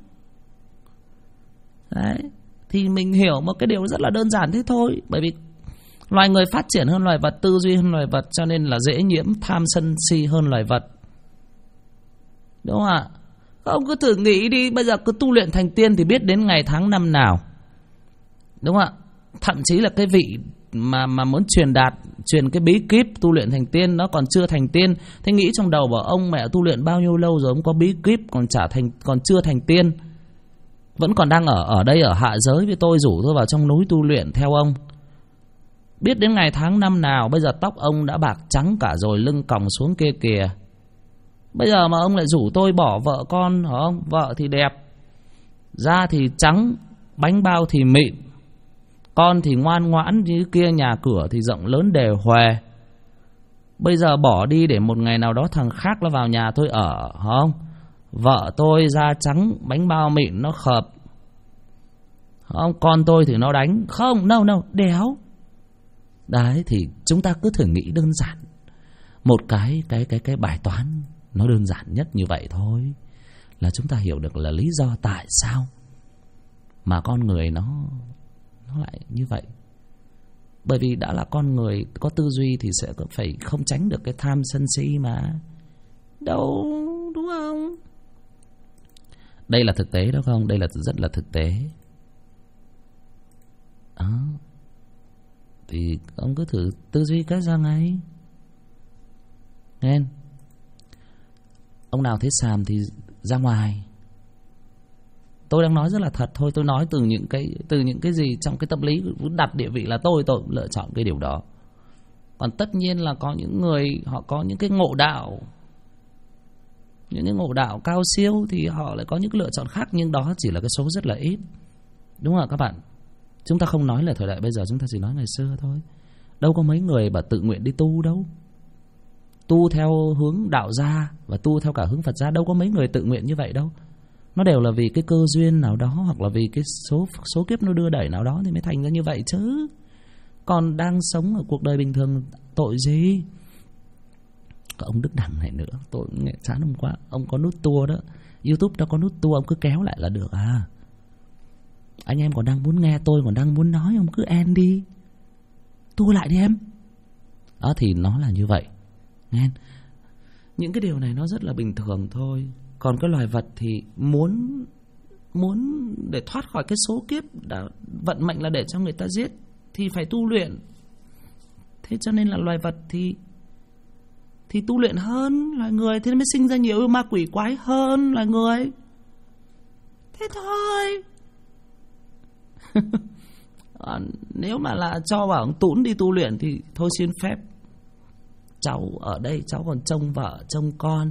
Đấy. Thì mình hiểu một cái điều rất là đơn giản thế thôi. Bởi vì loài người phát triển hơn loài vật, tư duy hơn loài vật, cho nên là dễ nhiễm tham sân si hơn loài vật. Đúng không ạ? Các ông cứ thử nghĩ đi, bây giờ cứ tu luyện thành tiên thì biết đến ngày tháng năm nào. Đúng không ạ? Thậm chí là cái vị mà muốn truyền cái bí kíp tu luyện thành tiên nó còn chưa thành tiên. Thế nghĩ trong đầu bảo ông mẹ tu luyện bao nhiêu lâu rồi, ông có bí kíp còn chưa thành tiên, vẫn còn đang ở đây ở hạ giới với tôi, rủ tôi vào trong núi tu luyện theo ông. Biết đến ngày tháng năm nào. Bây giờ tóc ông đã bạc trắng cả rồi, lưng còng xuống kia kìa. Bây giờ mà ông lại rủ tôi bỏ vợ con, hả không? Vợ thì đẹp, da thì trắng, bánh bao thì mịn, con thì ngoan ngoãn như kia, nhà cửa thì rộng lớn đề huề. Bây giờ bỏ đi để một ngày nào đó thằng khác nó vào nhà tôi ở, hả không? Vợ tôi da trắng, bánh bao mịn, nó khợp, không? Con tôi thì nó đánh. Không, no, đéo. Đấy, thì chúng ta cứ thử nghĩ đơn giản một cái bài toán nó đơn giản nhất như vậy thôi, là chúng ta hiểu được là lý do tại sao mà con người nó lại như vậy. Bởi vì đã là con người có tư duy thì sẽ phải không tránh được cái tham sân si mà. Đâu, đúng không? Đây là thực tế đó không? Đây là rất là thực tế. Đó. Thì ông cứ thử tư duy cách ra ngay. Nên ông nào thấy xàm thì ra ngoài. Tôi đang nói rất là thật thôi. Tôi nói từ những cái gì trong cái tâm lý đặt địa vị là tôi lựa chọn cái điều đó. Còn tất nhiên là có những người họ có những cái ngộ đạo, những cái ngộ đạo cao siêu thì họ lại có những cái lựa chọn khác, nhưng đó chỉ là cái số rất là ít. Đúng không ạ các bạn? Chúng ta không nói là thời đại bây giờ, chúng ta chỉ nói ngày xưa thôi. Đâu có mấy người mà tự nguyện đi tu đâu. Tu theo hướng đạo gia và tu theo cả hướng Phật gia, đâu có mấy người tự nguyện như vậy đâu. Nó đều là vì cái cơ duyên nào đó, hoặc là vì cái số kiếp nó đưa đẩy nào đó thì mới thành ra như vậy chứ. Còn đang sống ở cuộc đời bình thường tội gì? Có ông Đức Đằng này nữa, tôi nghe chán ông quá. Ông có nút tua đó, YouTube đó có nút tua, ông cứ kéo lại là được à. Anh em còn đang muốn nghe tôi, còn đang muốn nói, ông cứ end đi, tua lại đi em. Đó thì nó là như vậy. Nghe, những cái điều này nó rất là bình thường thôi. Còn cái loài vật thì muốn để thoát khỏi cái số kiếp đã vận mệnh là để cho người ta giết thì phải tu luyện. Thế cho nên là loài vật thì tu luyện hơn loài người, thế nên mới sinh ra nhiều yêu ma quỷ quái hơn loài người. Thế thôi. Nếu mà là cho bảo ông Tũn đi tu luyện thì thôi xin phép. Cháu ở đây cháu còn trông vợ trông con.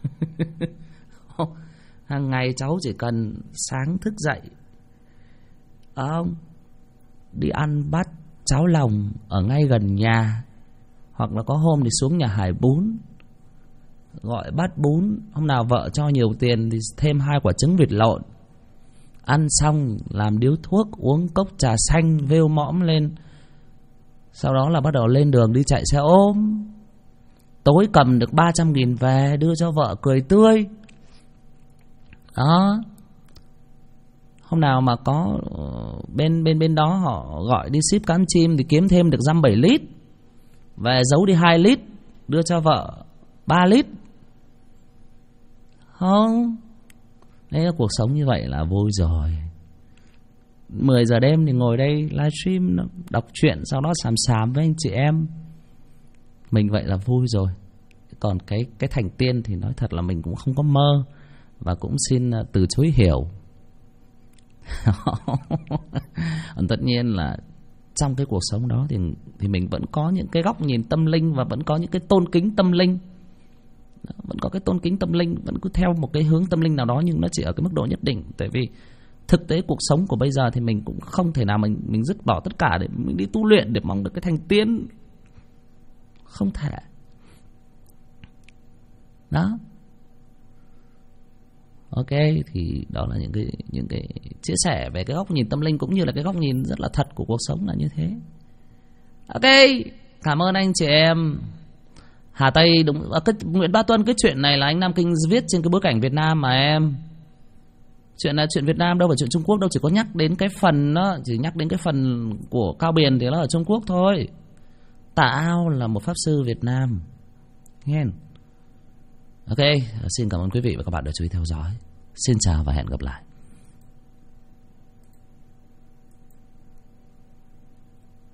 Hàng ngày cháu chỉ cần sáng thức dậy, ông đi ăn bát cháo lòng ở ngay gần nhà, hoặc là có hôm thì xuống nhà Hải Bún gọi bát bún. Hôm nào vợ cho nhiều tiền thì thêm 2 quả trứng vịt lộn. Ăn xong làm điếu thuốc, uống cốc trà xanh vêu mõm lên. Sau đó là bắt đầu lên đường đi chạy xe ôm. Tối cầm được 300.000 về đưa cho vợ cười tươi. Đó. Hôm nào mà có bên đó họ gọi đi ship cám chim thì kiếm thêm được 7 lít, về giấu đi 2 lít đưa cho vợ 3 lít. Không, đấy là cuộc sống như vậy là vui rồi. 10 giờ đêm thì ngồi đây livestream đọc truyện, sau đó xàm với anh chị em. Mình vậy là vui rồi. Còn cái thành tiên thì nói thật là mình cũng không có mơ, và cũng xin từ chối hiểu. Tất nhiên là trong cái cuộc sống đó thì mình vẫn có những cái góc nhìn tâm linh, và vẫn có những cái tôn kính tâm linh. Vẫn có cái tôn kính tâm linh, vẫn cứ theo một cái hướng tâm linh nào đó, nhưng nó chỉ ở cái mức độ nhất định. Tại vì thực tế cuộc sống của bây giờ thì mình cũng không thể nào mình dứt bỏ tất cả để mình đi tu luyện để mong được cái thành tiên. Không thể. Đó. Ok, thì đó là những cái chia sẻ về cái góc nhìn tâm linh, cũng như là cái góc nhìn rất là thật của cuộc sống là như thế. Ok, cảm ơn anh chị em. Hà Tây đúng, Nguyễn Ba Tuân, cái chuyện này là anh Nam Kinh viết trên cái bối cảnh Việt Nam mà em. Chuyện là chuyện Việt Nam đâu phải chuyện Trung Quốc đâu, chỉ có nhắc đến cái phần đó, chỉ nhắc đến cái phần của Cao Biền thì nó ở Trung Quốc thôi. Tà Ao là một pháp sư Việt Nam. Nghe. Ok, xin cảm ơn quý vị và các bạn đã chú ý theo dõi. Xin chào và hẹn gặp lại.